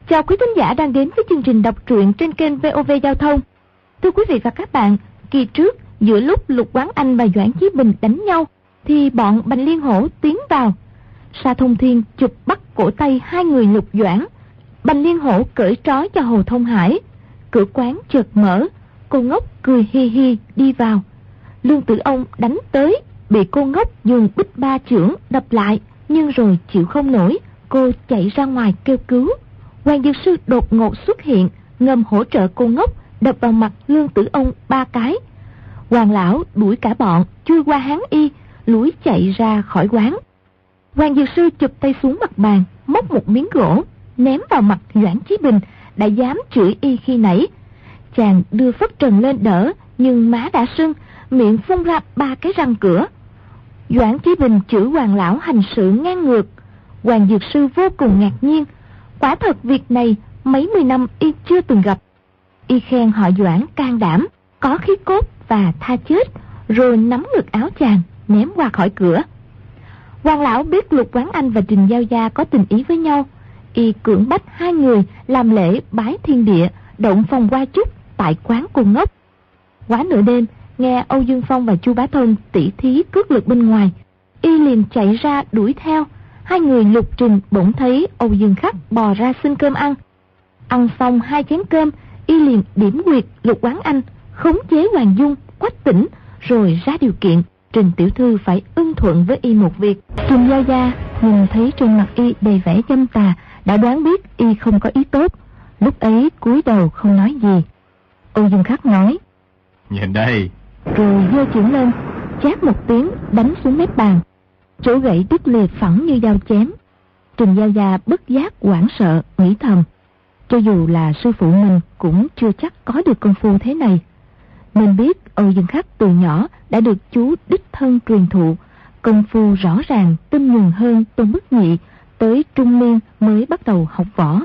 Chào quý thính giả đang đến với chương trình đọc truyện trên kênh VOV Giao thông. Thưa quý vị và các bạn, kỳ trước giữa lúc Lục Quán Anh và Doãn Chí Bình đánh nhau thì bọn Bành Liên Hổ tiến vào. Sa Thông Thiên chụp bắt cổ tay hai người Lục Doãn. Bành Liên Hổ cởi trói cho Hồ Thông Hải. Cửa quán chợt mở, cô Ngốc cười hi hi đi vào. Lương Tử Ông đánh tới, bị cô Ngốc dùng bích ba chưởng đập lại, nhưng rồi chịu không nổi, cô chạy ra ngoài kêu cứu. Hoàng Dược Sư đột ngột xuất hiện, ngầm hỗ trợ cô Ngốc, đập vào mặt Lương Tử Ông 3 cái. Hoàng lão đuổi cả bọn chui qua Hán Y, lủi chạy ra khỏi quán. Hoàng Dược Sư chụp tay xuống mặt bàn, móc một miếng gỗ ném vào mặt Doãn Chí Bình, đã dám chửi y khi nãy. Chàng đưa phất trần lên đỡ, nhưng má đã sưng, miệng phun ra 3 cái răng cửa. Doãn Chí Bình chửi Hoàng lão hành sự ngang ngược. Hoàng Dược Sư vô cùng ngạc nhiên, quả thật việc này mấy mươi năm y chưa từng gặp. Y khen họ Doãn can đảm, có khí cốt và tha chết, rồi nắm ngực áo chàng ném qua khỏi cửa. Hoàng lão biết Lục Quán Anh và Trình Giao Gia có tình ý với nhau, y cưỡng bách hai người làm lễ bái thiên địa, động phòng qua chúc tại quán cô Ngốc. Quá nửa đêm, nghe Âu Dương Phong và Chu Bá Thông tỉ thí cước lực bên ngoài, y liền chạy ra đuổi theo. Hai người Lục Trình bỗng thấy Âu Dương Khắc bò ra xin cơm ăn. Ăn xong 2 chén cơm, y liền điểm quyệt Lục Quán Anh, khống chế Hoàng Dung, Quách Tỉnh, rồi ra điều kiện Trình tiểu thư phải ưng thuận với y một việc. Trình Giao Gia nhìn thấy trên mặt y đầy vẻ dâm tà, đã đoán biết y không có ý tốt, lúc ấy cúi đầu không nói gì. Âu Dương Khắc nói: Nhìn đây. Rồi giơ chưởng lên, chát một tiếng đánh xuống mép bàn. Chỗ gậy đứt lìa phẳng như dao chém. Trình Giao Gia bất giác hoảng sợ, nghĩ thầm: cho dù là sư phụ mình cũng chưa chắc có được công phu thế này. Nên biết Âu Dương Khắc từ nhỏ đã được chú đích thân truyền thụ, công phu rõ ràng tinh nhuần hơn Tôn Bất Nhị, tới trung niên mới bắt đầu học võ.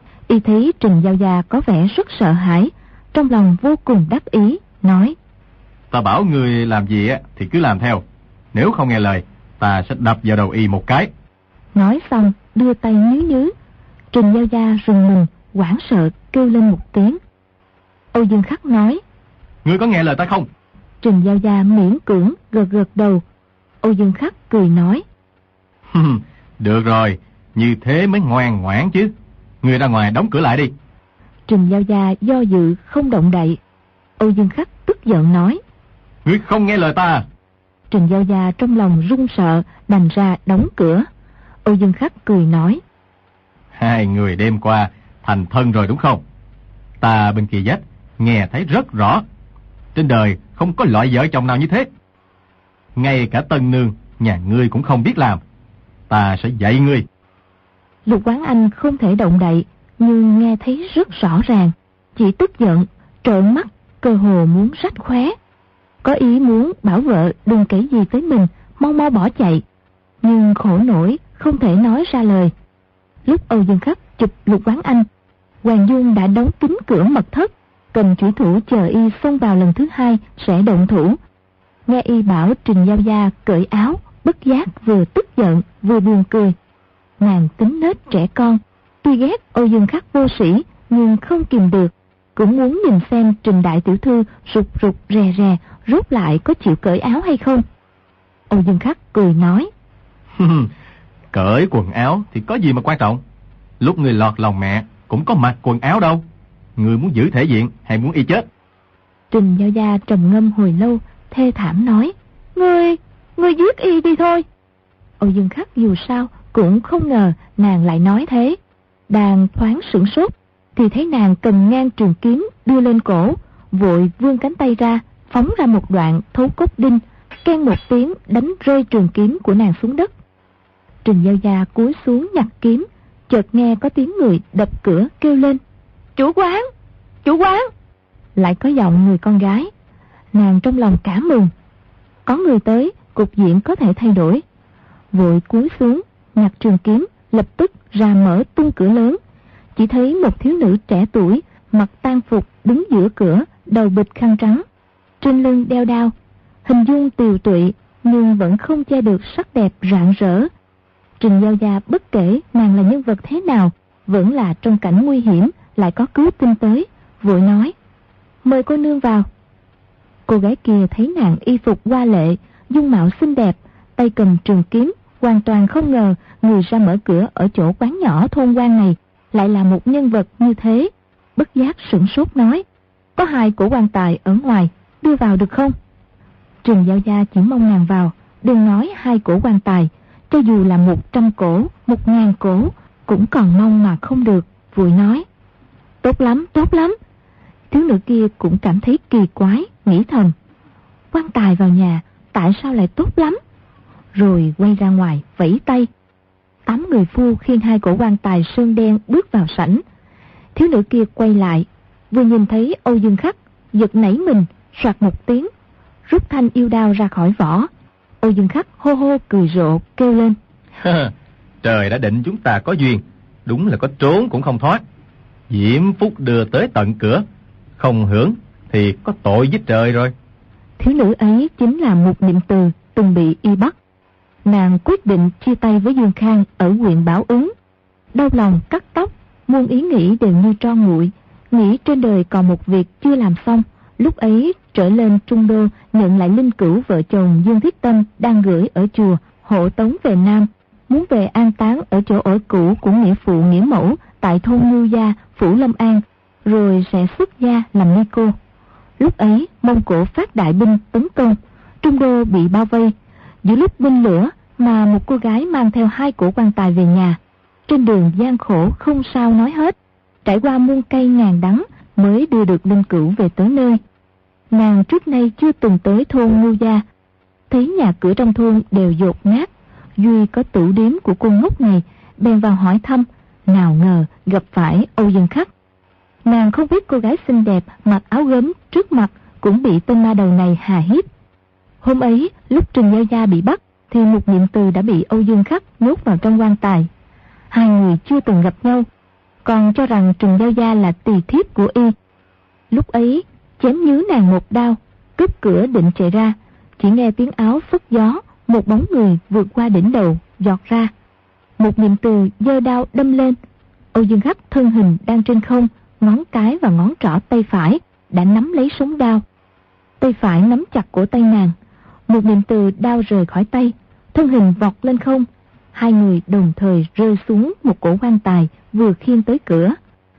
Y thấy Trình Giao Gia có vẻ rất sợ hãi, trong lòng vô cùng đắc ý, nói: Ta bảo người làm gì á thì cứ làm theo, nếu không nghe lời ta sẽ đập vào đầu y một cái. Nói xong đưa tay nhứ nhứ. Trình Giao Gia rùng mình, hoảng sợ kêu lên một tiếng. Âu Dương Khắc nói: Ngươi có nghe lời ta không? Trình Giao Gia miễn cưỡng gật gật đầu. Âu Dương Khắc cười nói: Được rồi, như thế mới ngoan ngoãn chứ. Ngươi ra ngoài đóng cửa lại đi. Trình Giao Gia do dự không động đậy. Âu Dương Khắc tức giận nói: Ngươi không nghe lời ta. Trình Giao Gia trong lòng run sợ, đành ra đóng cửa. Âu Dương Khắc cười nói: Hai người đêm qua thành thân rồi đúng không? Ta bên kia vách nghe thấy rất rõ. Trên đời không có loại vợ chồng nào như thế. Ngay cả tân nương nhà ngươi cũng không biết làm. Ta sẽ dạy ngươi. Lục Quán Anh không thể động đậy, nhưng nghe thấy rất rõ ràng, chỉ tức giận, trợn mắt, cơ hồ muốn rách khóe. Có ý muốn bảo vợ đừng kể gì với mình, mau mau bỏ chạy, nhưng khổ nổi không thể nói ra lời. Lúc Âu Dương Khắc chụp Lục Quán Anh, Hoàng Dung đã đóng kín cửa mật thất, cầm chủy thủ chờ y xông vào lần thứ hai sẽ động thủ. Nghe y bảo Trình Giao Gia cởi áo, bất giác vừa tức giận vừa buồn cười. Nàng tính nết trẻ con, tuy ghét Âu Dương Khắc vô sĩ nhưng không kìm được, cũng muốn nhìn xem Trình đại tiểu thư rụt rụt rè rè rốt lại có chịu cởi áo hay không. Âu Dương Khắc cười nói: Cởi quần áo thì có gì mà quan trọng. Lúc người lọt lòng mẹ cũng có mặc quần áo đâu. Người muốn giữ thể diện hay muốn y chết? Trình Giao Gia trầm ngâm hồi lâu, thê thảm nói: Ngươi giết y đi thôi. Âu Dương Khắc dù sao cũng không ngờ nàng lại nói thế. Đang thoáng sửng sốt thì thấy nàng cầm ngang trường kiếm đưa lên cổ, vội vươn cánh tay ra, phóng ra một đoạn thấu cốt đinh, keng một tiếng đánh rơi trường kiếm của nàng xuống đất. Trình Giao Gia cúi xuống nhặt kiếm, chợt nghe có tiếng người đập cửa kêu lên: Chủ quán! Chủ quán! Lại có giọng người con gái. Nàng trong lòng cảm mừng, có người tới, cục diện có thể thay đổi. Vội cúi xuống nhặt trường kiếm, lập tức ra mở tung cửa lớn. Chỉ thấy một thiếu nữ trẻ tuổi, mặc tang phục đứng giữa cửa, đầu bịch khăn trắng, trên lưng đeo đao, hình dung tiều tụy nhưng vẫn không che được sắc đẹp rạng rỡ. Trình Giao Gia bất kể nàng là nhân vật thế nào, vẫn là trong cảnh nguy hiểm, lại có cứu tinh tới, vội nói: "Mời cô nương vào." Cô gái kia thấy nàng y phục hoa lệ, dung mạo xinh đẹp, tay cầm trường kiếm, hoàn toàn không ngờ người ra mở cửa ở chỗ quán nhỏ thôn quan này lại là một nhân vật như thế, bất giác sửng sốt nói: "Có 2 cổ quan tài ở ngoài, đưa vào được không?" Trừng Giao Gia chỉ mong nàng vào, đừng nói 2 cổ quan tài, cho dù là 100 cổ, 1000 cổ, cũng còn mong mà không được, vội nói: tốt lắm. Thiếu nữ kia cũng cảm thấy kỳ quái, nghĩ thầm: quan tài vào nhà, tại sao lại tốt lắm? Rồi quay ra ngoài, vẫy tay. 8 người phu khiêng 2 cổ quan tài sơn đen bước vào sảnh. Thiếu nữ kia quay lại, vừa nhìn thấy Âu Dương Khắc, giật nảy mình, soạt một tiếng, rút thanh yêu đao ra khỏi vỏ. Âu Dương Khắc hô hô cười rộ, kêu lên: Trời đã định chúng ta có duyên, đúng là có trốn cũng không thoát. Diễm phúc đưa tới tận cửa, không hưởng thì có tội với trời rồi. Thiếu nữ ấy chính là Mục Niệm Từ, từng bị y bắt. Nàng quyết định chia tay với Dương Khang ở huyện Bảo Ứng. Đau lòng cắt tóc, muôn ý nghĩ đều như tro nguội, nghĩ trên đời còn một việc chưa làm xong. Lúc ấy trở lên Trung Đô nhận lại linh cữu vợ chồng Dương Thiết Tâm đang gửi ở chùa, hộ tống về Nam, muốn về an táng ở chỗ ở cũ của nghĩa phụ nghĩa mẫu tại thôn Ngưu Gia, phủ Lâm An, rồi sẽ xuất gia làm ni cô. Lúc ấy Mông Cổ phát đại binh tấn công, Trung Đô bị bao vây. Giữa lúc binh lửa mà một cô gái mang theo 2 cổ quan tài về nhà. Trên đường gian khổ không sao nói hết, trải qua muôn cây ngàn đắng mới đưa được linh cữu về tới nơi. Nàng trước nay chưa từng tới thôn Ngưu Gia, thấy nhà cửa trong thôn đều dột nát, duy có tủ điếm của cô ngốc này, bèn vào hỏi thăm. Nào ngờ gặp phải Âu Dương Khắc. Nàng không biết cô gái xinh đẹp mặc áo gấm trước mặt cũng bị tên ma đầu này hà hiếp. Hôm ấy lúc Trừng Giao Gia bị bắt thì Mục Niệm Từ đã bị Âu Dương Khắc nhốt vào trong quan tài. 2 người chưa từng gặp nhau, còn cho rằng Trừng Giao Gia là tỳ thiếp của y. Lúc ấy chém nhứ nàng một đao, cướp cửa định chạy ra, chỉ nghe tiếng áo phất gió, một bóng người vượt qua đỉnh đầu giọt ra. Mục Niệm Từ giơ đao đâm lên. Âu Dương Khắc thân hình đang trên không, ngón cái và ngón trỏ tay phải đã nắm lấy sống đao, tay phải nắm chặt cổ tay nàng. Mục Niệm Từ đao rời khỏi tay, thân hình vọt lên không. 2 người đồng thời rơi xuống một cổ quan tài vừa khiêng tới cửa.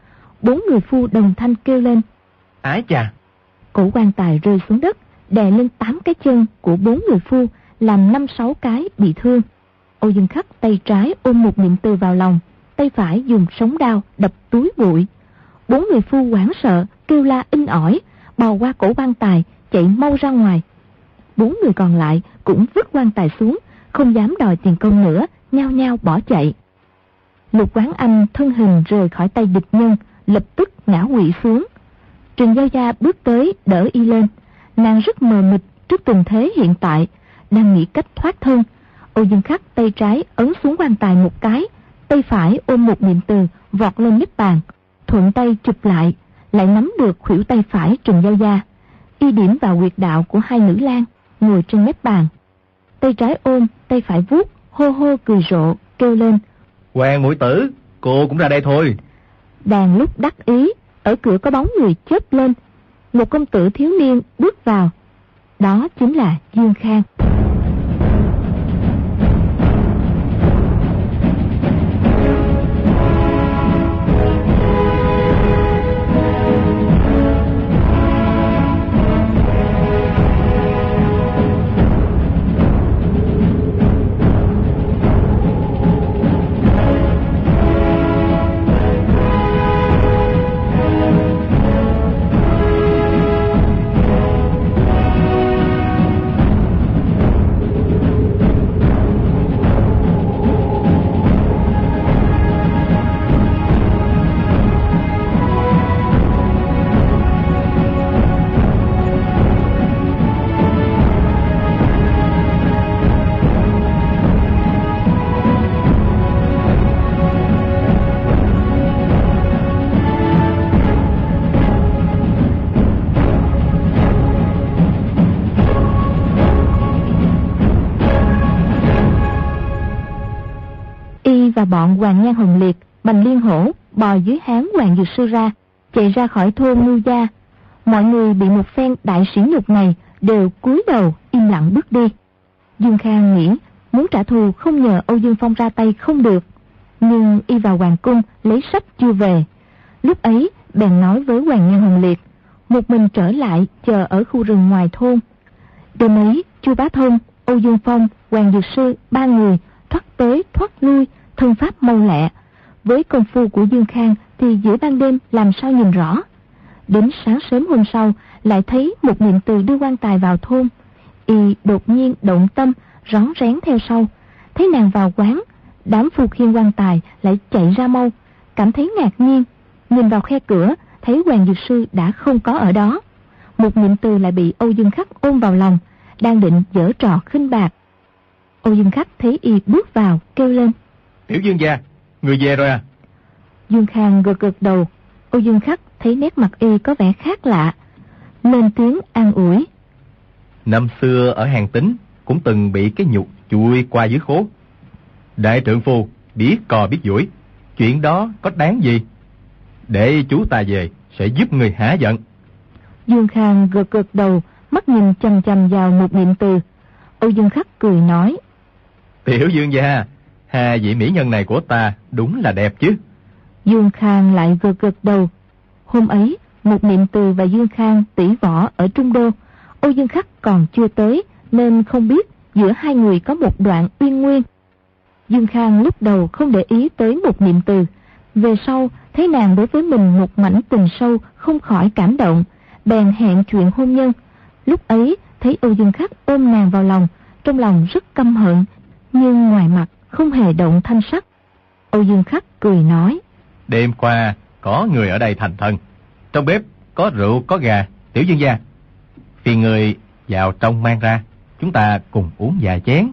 4 người phu đồng thanh kêu lên: Ái chà! Cổ quan tài rơi xuống đất, đè lên 8 cái chân của 4 người phu, làm 5-6 cái bị thương. Âu Dương Khắc tay trái ôm Mục Niệm Từ vào lòng, tay phải dùng sống đao đập túi bụi. 4 người phu hoảng sợ kêu la inh ỏi, bò qua cổ quan tài chạy mau ra ngoài. 4 người còn lại cũng vứt quan tài xuống, không dám đòi tiền công nữa, nhao nhao bỏ chạy. Lục Quán Anh thân hình rời khỏi tay địch nhân, lập tức ngã quỵ xuống. Trừng Giao Gia bước tới đỡ y lên. Nàng rất mờ mịt trước tình thế hiện tại, đang nghĩ cách thoát thân. Âu Dương Khắc tay trái ấn xuống quan tài một cái, tay phải ôm Mục Niệm Từ vọt lên niết bàn, thuận tay chụp lại nắm được khuỷu tay phải Trừng Giao Gia. Y điểm vào huyệt đạo của 2 nữ lang ngồi trên mép bàn, tay trái ôm, tay phải vuốt, hô hô cười rộ, kêu lên: Hoàng muội tử, cô cũng ra đây thôi. Đang lúc đắc ý, ở cửa có bóng người chớp lên. Một công tử thiếu niên bước vào, đó chính là Dương Khang. Và bọn Hoàng Nhan Hồng Liệt, Bành Liên Hổ bò dưới háng Hoàng Dược Sư ra, chạy ra khỏi thôn Ngưu Gia. Mọi người bị một phen đại sỉ nhục này đều cúi đầu im lặng bước đi. Dương Khang nghĩ muốn trả thù không nhờ Âu Dương Phong ra tay không được, nhưng y vào hoàng cung lấy sách chưa về. Lúc ấy bèn nói với Hoàng Nhân Hồng Liệt một mình trở lại chờ ở khu rừng ngoài thôn. Đêm ấy Chu Bá Thông, Âu Dương Phong, Hoàng Dược Sư ba người thoát tới thoát lui, thân pháp mau lẹ. Với công phu của Dương Khang thì giữa ban đêm làm sao nhìn rõ. Đến sáng sớm hôm sau lại thấy một niệm từ đưa quan tài vào thôn. Y đột nhiên động tâm, rón rén theo sau. Thấy nàng vào quán, đám phu khiên quan tài lại chạy ra mau, cảm thấy ngạc nhiên. Nhìn vào khe cửa, thấy Hoàng Dược Sư đã không có ở đó. Một niệm từ lại bị Âu Dương Khắc ôm vào lòng, đang định giở trò khinh bạc. Âu Dương Khắc thấy y bước vào, kêu lên: Tiểu Dương gia, người về rồi à? Dương Khang gật gật đầu. Âu Dương Khắc thấy nét mặt y có vẻ khác lạ, lên tiếng an ủi: Năm xưa ở Hàn Tín cũng từng bị cái nhục chui qua dưới khố. Đại trượng phu biết cò biết duỗi, chuyện đó có đáng gì? Để chú ta về sẽ giúp người hả giận. Dương Khang gật gật đầu, mắt nhìn chằm chằm vào một niệm từ. Âu Dương Khắc cười nói: Tiểu Dương gia, hai vị mỹ nhân này của ta đúng là đẹp chứ. Dương Khang lại gật gật đầu. Hôm ấy một niệm từ và Dương Khang tỷ võ ở Trung Đô. Âu Dương Khắc còn chưa tới nên không biết giữa hai người có một đoạn uyên nguyên. Dương Khang lúc đầu không để ý tới một niệm từ, về sau thấy nàng đối với mình một mảnh tình sâu, không khỏi cảm động, bèn hẹn chuyện hôn nhân. Lúc ấy thấy Âu Dương Khắc ôm nàng vào lòng, trong lòng rất căm hận, nhưng ngoài mặt không hề động thanh sắc. Âu Dương Khắc cười nói: Đêm qua có người ở đây thành thân, trong bếp có rượu có gà. Tiểu Dương gia, phiền người vào trong mang ra, chúng ta cùng uống vài chén.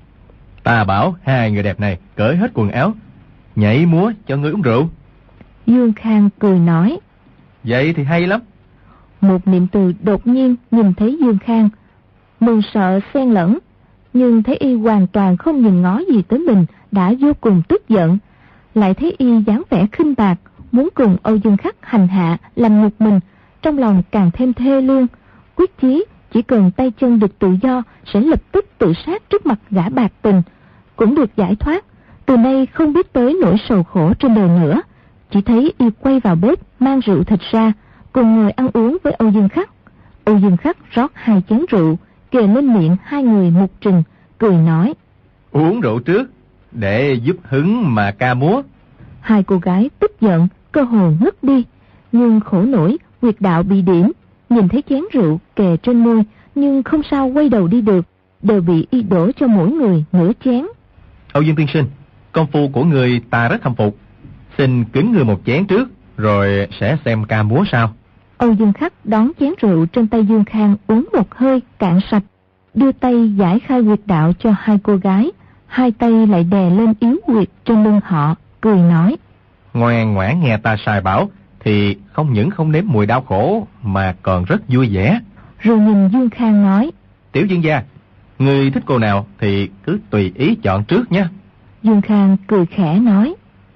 Ta bảo hai người đẹp này cởi hết quần áo, nhảy múa cho ngươi uống rượu. Dương Khang cười nói: Vậy thì hay lắm. Một niệm từ đột nhiên nhìn thấy Dương Khang, mừng sợ xen lẫn, nhưng thấy y hoàn toàn không nhìn ngó gì tới mình, đã vô cùng tức giận. Lại thấy y dáng vẻ khinh bạc, muốn cùng Âu Dương Khắc hành hạ làm nhục mình, trong lòng càng thêm thê lương, quyết chí chỉ cần tay chân được tự do sẽ lập tức tự sát trước mặt gã bạc tình, cũng được giải thoát, từ nay không biết tới nỗi sầu khổ trên đời nữa. Chỉ thấy y quay vào bếp mang rượu thịt ra, cùng ngồi ăn uống với Âu Dương Khắc. Âu Dương Khắc rót 2 chén rượu, kề lên miệng hai người một chừng, cười nói: Uống rượu trước, để giúp hứng mà ca múa. Hai cô gái tức giận, cơ hồ ngất đi, nhưng khổ nổi huyệt đạo bị điểm, nhìn thấy chén rượu kề trên môi, nhưng không sao quay đầu đi được, đều bị y đổ cho mỗi người nửa chén. Âu Dương tiên sinh, công phu của người ta rất khâm phục, xin kính người một chén trước, rồi sẽ xem ca múa sau. Âu Dương Khắc đón chén rượu trên tay Dương Khang uống một hơi cạn sạch, đưa tay giải khai huyệt đạo cho hai cô gái, hai tay lại đè lên yếu huyệt trên lưng họ, cười nói: Ngoan ngoãn nghe ta sai bảo, thì không những không nếm mùi đau khổ mà còn rất vui vẻ. Rồi nhìn Dương Khang nói: Tiểu Dương gia, người thích cô nào thì cứ tùy ý chọn trước nhé. Dương Khang cười khẽ nói: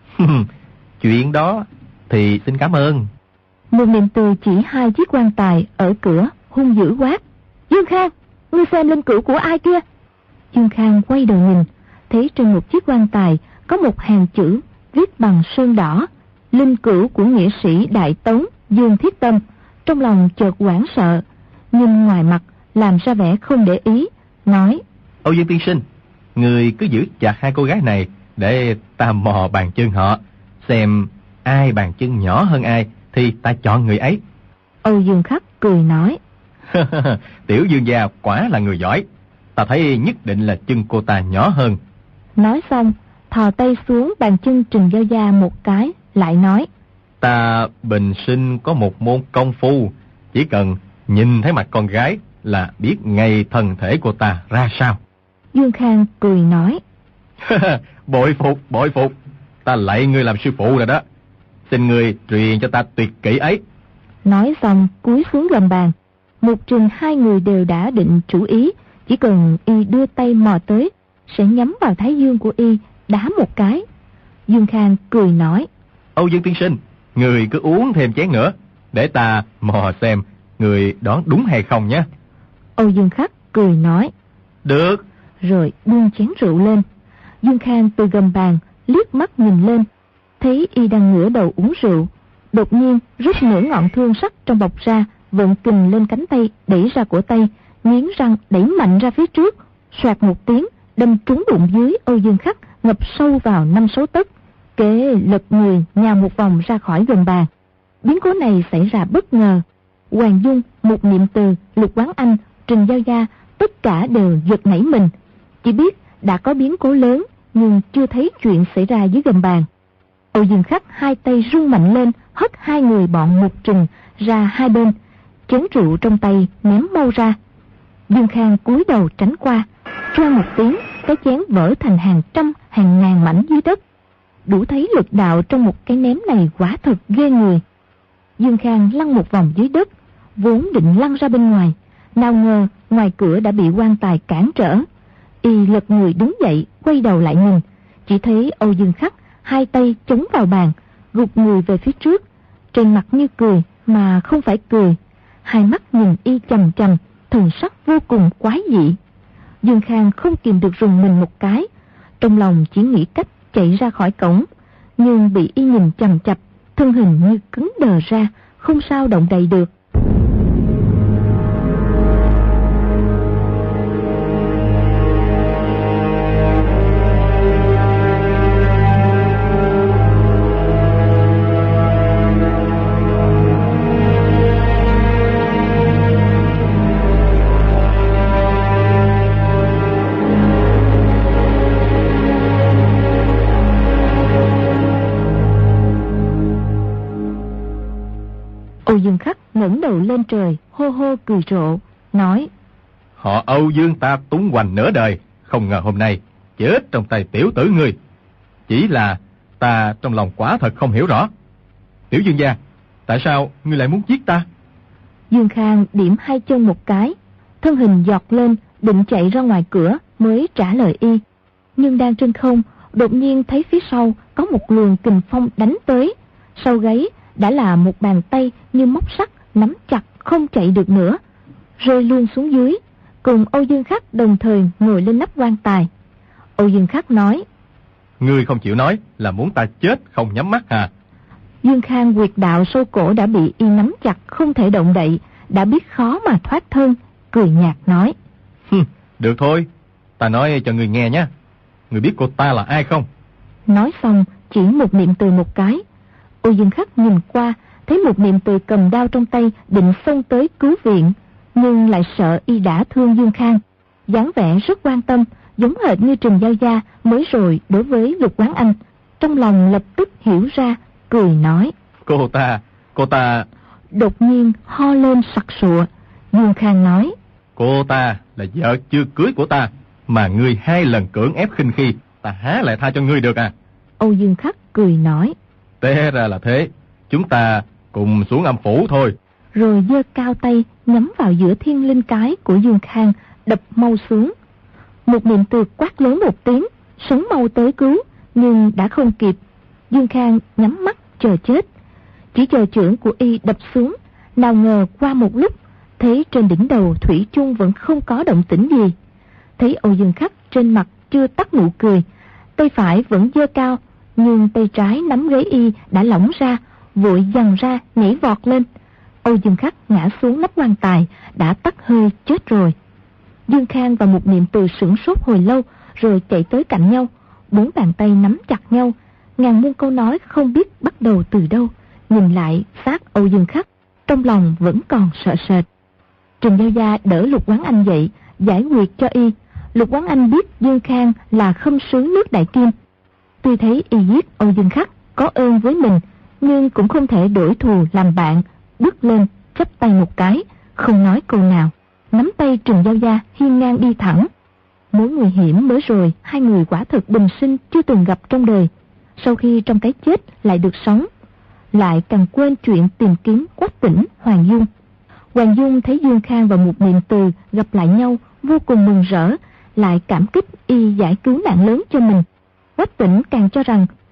Chuyện đó thì xin cảm ơn. Một niệm từ chỉ 2 chiếc quan tài ở cửa, hung dữ quát: Dương Khang, ngươi xem linh cữu của ai kia? Dương Khang quay đầu nhìn, thấy trên một chiếc quan tài có một hàng chữ viết bằng sơn đỏ: linh cữu của nghĩa sĩ Đại Tống Dương Thiết Tâm. Trong lòng chợt hoảng sợ, nhưng ngoài mặt làm ra vẻ không để ý, nói: Âu Dương tiên sinh, người cứ giữ chặt hai cô gái này để ta mò bàn chân họ, xem ai bàn chân nhỏ hơn ai thì ta chọn người ấy. Âu Dương Khắc cười nói: Tiểu Dương gia quả là người giỏi, ta thấy nhất định là chân cô ta nhỏ hơn. Nói xong thò tay xuống bàn chân Trình Giao Gia một cái, lại nói: Ta bình sinh có một môn công phu, chỉ cần nhìn thấy mặt con gái là biết ngay thân thể của ta ra sao. Dương Khang cười nói: Bội phục, ta lạy ngươi làm sư phụ rồi đó, xin ngươi truyền cho ta tuyệt kỹ ấy. Nói xong cúi xuống gầm bàn. Một chừng hai người đều đã định chủ ý, chỉ cần y đưa tay mò tới sẽ nhắm vào thái dương của y, đá một cái. Dương Khang cười nói: Âu Dương tiên sinh, người cứ uống thêm chén nữa, để ta mò xem người đoán đúng hay không nhé. Âu Dương Khắc cười nói. Được. Rồi buông chén rượu lên. Dương Khang từ gầm bàn liếc mắt nhìn lên, thấy y đang ngửa đầu uống rượu, đột nhiên rút nửa ngọn thương sắt trong bọc ra, vận kình lên cánh tay, đẩy ra cổ tay, nghiến răng đẩy mạnh ra phía trước, xoạt một tiếng, đâm trúng bụng dưới Âu Dương Khắc, ngập sâu vào 5-6 tấc. Kế lật người nhào một vòng ra khỏi gầm bàn. Biến cố này xảy ra bất ngờ. Hoàng Dung, Một Niệm Từ, Lục Quán Anh, Trình Giao Gia tất cả đều giật nảy mình, chỉ biết đã có biến cố lớn nhưng chưa thấy chuyện xảy ra dưới gầm bàn. Âu Dương Khắc hai tay rung mạnh lên, hất hai người bọn Mục Trình ra hai bên, chén rượu trong tay ném mau ra. Dương Khang cúi đầu tránh qua, choang một tiếng, cái chén vỡ thành hàng trăm hàng ngàn mảnh dưới đất. Đủ thấy lực đạo trong một cái ném này quả thật ghê người. Dương Khang lăn một vòng dưới đất, vốn định lăn ra bên ngoài, nào ngờ ngoài cửa đã bị quan tài cản trở. Y lật người đứng dậy, quay đầu lại nhìn, chỉ thấy Âu Dương Khắc hai tay chống vào bàn, gục người về phía trước, trên mặt như cười mà không phải cười, hai mắt nhìn y chằm chằm, thần sắc vô cùng quái dị. Dương Khang không kìm được rùng mình một cái, trong lòng chỉ nghĩ cách chạy ra khỏi cổng, nhưng bị y nhìn chằm chằm, thân hình như cứng đờ ra, không sao động đậy được. Âu Dương Khắc ngẩng đầu lên trời, hô hô cười rộ, nói: Họ Âu Dương ta túng hoành nửa đời, không ngờ hôm nay chết trong tay tiểu tử ngươi. Chỉ là ta trong lòng quả thật không hiểu rõ. Tiểu Dương gia, tại sao ngươi lại muốn giết ta? Dương Khang điểm hai chân một cái, thân hình giọt lên, định chạy ra ngoài cửa mới trả lời y. Nhưng đang trên không, đột nhiên thấy phía sau có một luồng kình phong đánh tới, sau gáy đã là một bàn tay như móc sắt nắm chặt không chạy được nữa, rơi luôn xuống dưới, cùng Âu Dương Khắc đồng thời ngồi lên nắp quan tài. Âu Dương Khắc nói: Ngươi không chịu nói là muốn ta chết không nhắm mắt à? Dương Khang huyệt đạo sâu cổ đã bị y nắm chặt không thể động đậy, đã biết khó mà thoát thân, cười nhạt nói: Được thôi, ta nói cho ngươi nghe nhé. Ngươi biết cô ta là ai không? Nói xong chỉ Một Niệm Từ một cái. Âu Dương Khắc nhìn qua, thấy Một Niệm Từ cầm đao trong tay định xông tới cứu viện, nhưng lại sợ y đã thương Dương Khang, dáng vẻ rất quan tâm, giống hệt như Trình Giao Gia mới rồi đối với Lục Quán Anh. Trong lòng lập tức hiểu ra, cười nói: Cô ta... Đột nhiên ho lên sặc sụa. Dương Khang nói: Cô ta là vợ chưa cưới của ta, mà ngươi 2 lần cưỡng ép khinh khi, ta há lại tha cho ngươi được à? Âu Dương Khắc cười nói: Té ra là thế, chúng ta cùng xuống âm phủ thôi. Rồi giơ cao tay nhắm vào giữa thiên linh cái của Dương Khang, đập mau xuống. Một Niệm Từ quát lớn một tiếng, sấn mau tới cứu, nhưng đã không kịp. Dương Khang nhắm mắt chờ chết, chỉ chờ chưởng của y đập xuống. Nào ngờ qua một lúc, thấy trên đỉnh đầu thủy chung vẫn không có động tĩnh gì. Thấy Âu Dương Khắc trên mặt chưa tắt nụ cười, tay phải vẫn giơ cao, nhưng tay trái nắm gáy y đã lỏng ra, vội giằng ra nhảy vọt lên. Âu Dương Khắc ngã xuống nắp quan tài, đã tắt hơi chết rồi. Dương Khang và Một Niệm Từ sửng sốt hồi lâu, rồi chạy tới cạnh nhau, 4 bàn tay nắm chặt nhau, ngàn muôn câu nói không biết bắt đầu từ đâu. Nhìn lại xác Âu Dương Khắc, trong lòng vẫn còn sợ sệt. Trình Giao Gia đỡ Lục Quán Anh dậy, giải quyết cho y. Lục Quán Anh biết Dương Khang là khâm sứ nước Đại Kim, tuy thấy y giết Âu Dương Khắc có ơn với mình, nhưng cũng không thể đổi thù làm bạn, bước lên chắp tay một cái, không nói câu nào, nắm tay Trình Giao Gia hiên ngang đi thẳng. Mối nguy hiểm mới rồi hai người quả thực bình sinh chưa từng gặp trong đời, sau khi trong cái chết lại được sống, lại càng quên chuyện tìm kiếm Quách Tỉnh, Hoàng Dung. Hoàng Dung thấy Dương Khang và Một Niệm Từ gặp lại nhau vô cùng mừng rỡ, lại cảm kích y giải cứu nạn lớn cho mình. Quách Tỉnh càng cho rằng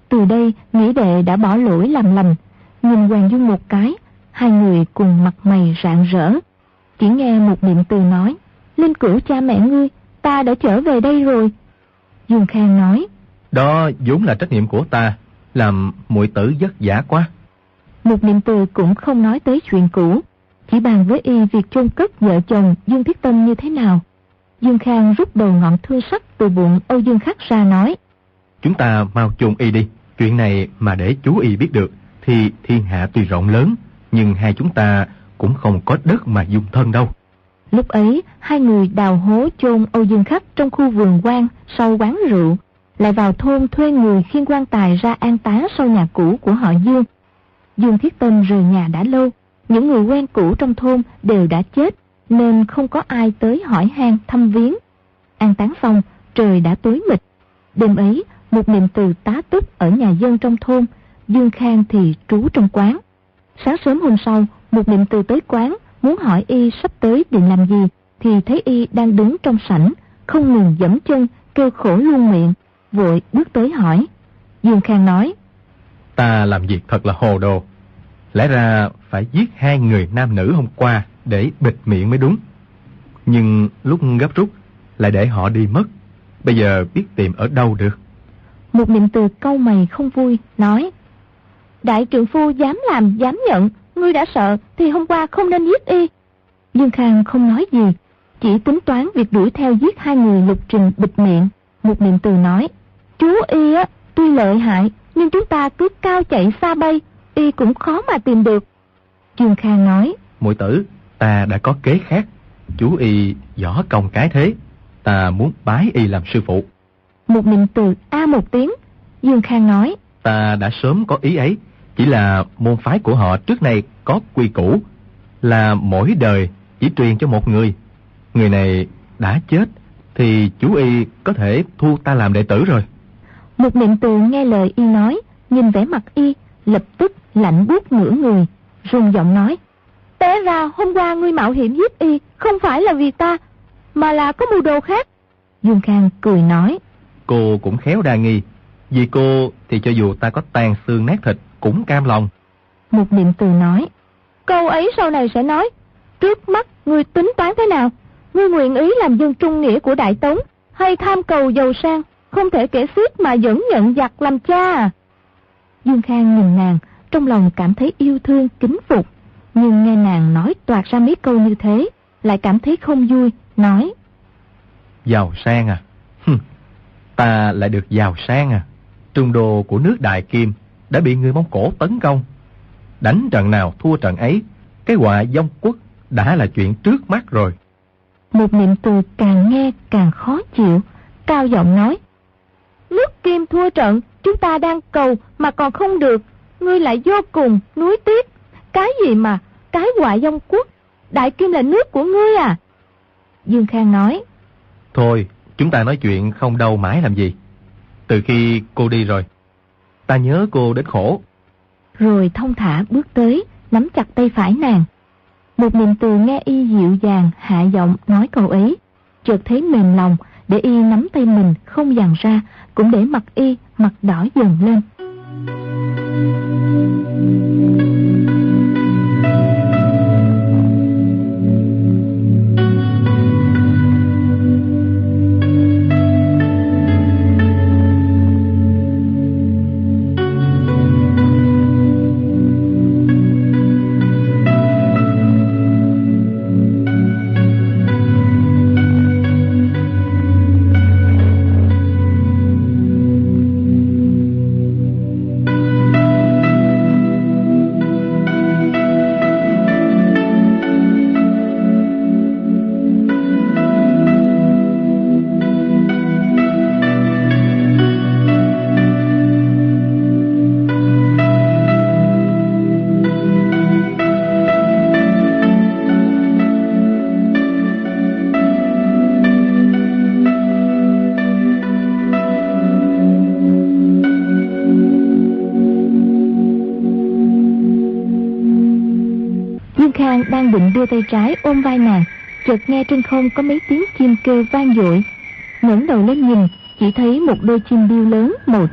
Từ đây nghĩa đệ đã bỏ lỗi làm lành. Nhìn Hoàng Dung một cái, hai người cùng mặt mày rạng rỡ. Chỉ nghe một niệm từ nói: Linh cữu cha mẹ ngươi, ta đã trở về đây rồi. Dương Khang nói: Đó vốn là trách nhiệm của ta, làm muội tử vất vả quá. Một niệm từ cũng không nói tới chuyện cũ, chỉ bàn với y việc chôn cất vợ chồng Dương Thiết Tâm như thế nào. Dương Khang rút đầu ngọn thưa sắt từ bụng Âu Dương Khắc ra nói: Chúng ta mau chôn y đi. Chuyện này mà để chú y biết được thì thiên hạ tuy rộng lớn, nhưng hai chúng ta cũng không có đất mà dung thân đâu. Lúc ấy hai người đào hố chôn Âu Dương Khắc trong khu vườn quan sau quán rượu, lại vào thôn thuê người khiêng quan tài ra an táng sau nhà cũ của họ Dương. Dương Thiết Tâm rời nhà đã lâu, những người quen cũ trong thôn đều đã chết, nên không có ai tới hỏi han thăm viếng. An táng xong, trời đã tối mịt. Đêm ấy, một niệm từ tá túc ở nhà dân trong thôn, Dương Khang thì trú trong quán. Sáng sớm hôm sau, một niệm từ tới quán, muốn hỏi y sắp tới định làm gì, thì thấy y đang đứng trong sảnh, không ngừng giẫm chân, kêu khổ luôn miệng, vội bước tới hỏi. Dương Khang nói: Ta làm việc thật là hồ đồ. Lẽ ra phải giết hai người nam nữ hôm qua để bịt miệng mới đúng. Nhưng lúc gấp rút lại để họ đi mất. Bây giờ biết tìm ở đâu được. Một niệm từ cau mày không vui, nói: Đại trượng phu dám làm dám nhận, ngươi đã sợ thì hôm qua không nên giết y. Dương Khang không nói gì, chỉ tính toán việc đuổi theo giết hai người Lục Trình bịt miệng. Một niệm từ nói: Chú y á tuy lợi hại, nhưng chúng ta cứ cao chạy xa bay, y cũng khó mà tìm được. Dương Khang nói: Muội tử, ta đã có kế khác. Chú y võ công cái thế, ta muốn bái y làm sư phụ. Một niệm từ a một tiếng. Dương Khang nói: Ta đã sớm có ý ấy, chỉ là môn phái của họ trước nay có quy củ là mỗi đời chỉ truyền cho một người. Người này đã chết thì chú y có thể thu ta làm đệ tử rồi. Một niệm từ nghe lời y nói, nhìn vẻ mặt y, lập tức lạnh buốt nửa người, run giọng nói: Té ra hôm qua ngươi mạo hiểm giết y không phải là vì ta, mà là có mưu đồ khác. Dương Khang cười nói: Cô cũng khéo đa nghi, vì cô thì cho dù ta có tàn xương nát thịt cũng cam lòng. Một niệm từ nói: Câu ấy sau này sẽ nói. Trước mắt ngươi tính toán thế nào? Ngươi nguyện ý làm dân trung nghĩa của Đại Tống, hay tham cầu giàu sang, không thể kể xiết mà vẫn nhận giặc làm cha à? Dương Khang nhìn nàng, trong lòng cảm thấy yêu thương kính phục, nhưng nghe nàng nói toạc ra mấy câu như thế, lại cảm thấy không vui, nói: Giàu sang à? Ta lại được giàu sang à? Trung đô của nước Đại Kim đã bị người Mông Cổ tấn công. Đánh trận nào thua trận ấy, cái họa vong quốc đã là chuyện trước mắt rồi. Một niệm từ càng nghe càng khó chịu, cao giọng nói: Nước Kim thua trận, chúng ta đang cầu mà còn không được, ngươi lại vô cùng nuối tiếc. Cái gì mà cái họa vong quốc? Đại Kim là nước của ngươi à? Dương Khang nói: Thôi, chúng ta nói chuyện không đâu mãi làm gì. Từ khi cô đi rồi, ta nhớ cô đến khổ. Rồi thông thả bước tới, nắm chặt tay phải nàng. Một niệm từ nghe y dịu dàng hạ giọng nói câu ấy, chợt thấy mềm lòng, để y nắm tay mình không dằn ra, cũng để mặt y mặt đỏ dần lên. Đang định đưa tay trái ôm vai nàng, chợt nghe trên không có mấy tiếng chim kêu vang dội. Ngẩng đầu lên nhìn, chỉ thấy một đôi chim điêu lớn màu trắng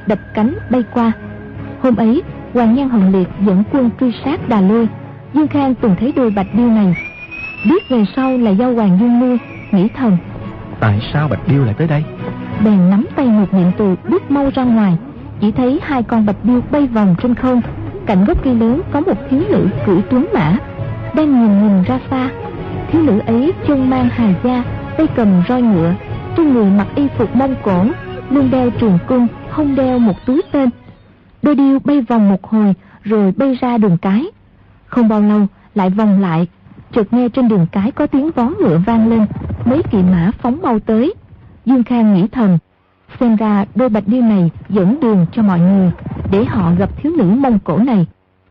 đập cánh bay qua. Hôm ấy, Hoàng Nhan Hồng Liệt dẫn quân truy sát Đà Lôi. Dương Khang từng thấy đôi bạch điêu này, biết về sau là do Hoàng Dung nuôi, nghĩ thầm: tại sao bạch điêu lại tới đây? Bèn nắm tay một niệm từ bước mau ra ngoài. Chỉ thấy hai con bạch điêu bay vòng trên không. Cạnh gốc cây lớn có một thiếu nữ cưỡi tuấn mã, đang nhìn ra xa. Thiếu nữ ấy chân mang hài da, tay cầm roi ngựa, trên người mặc y phục Mông Cổ, lưng đeo trường cung, hông đeo một túi tên. Đôi điêu bay vòng một hồi rồi bay ra đường cái. Không bao lâu lại vòng lại, chợt nghe trên đường cái có tiếng vó ngựa vang lên, mấy kỵ mã phóng mau tới. Dương Khang nghĩ thầm: xem ra đôi bạch điêu này dẫn đường cho mọi người, để họ gặp thiếu nữ Mông Cổ này.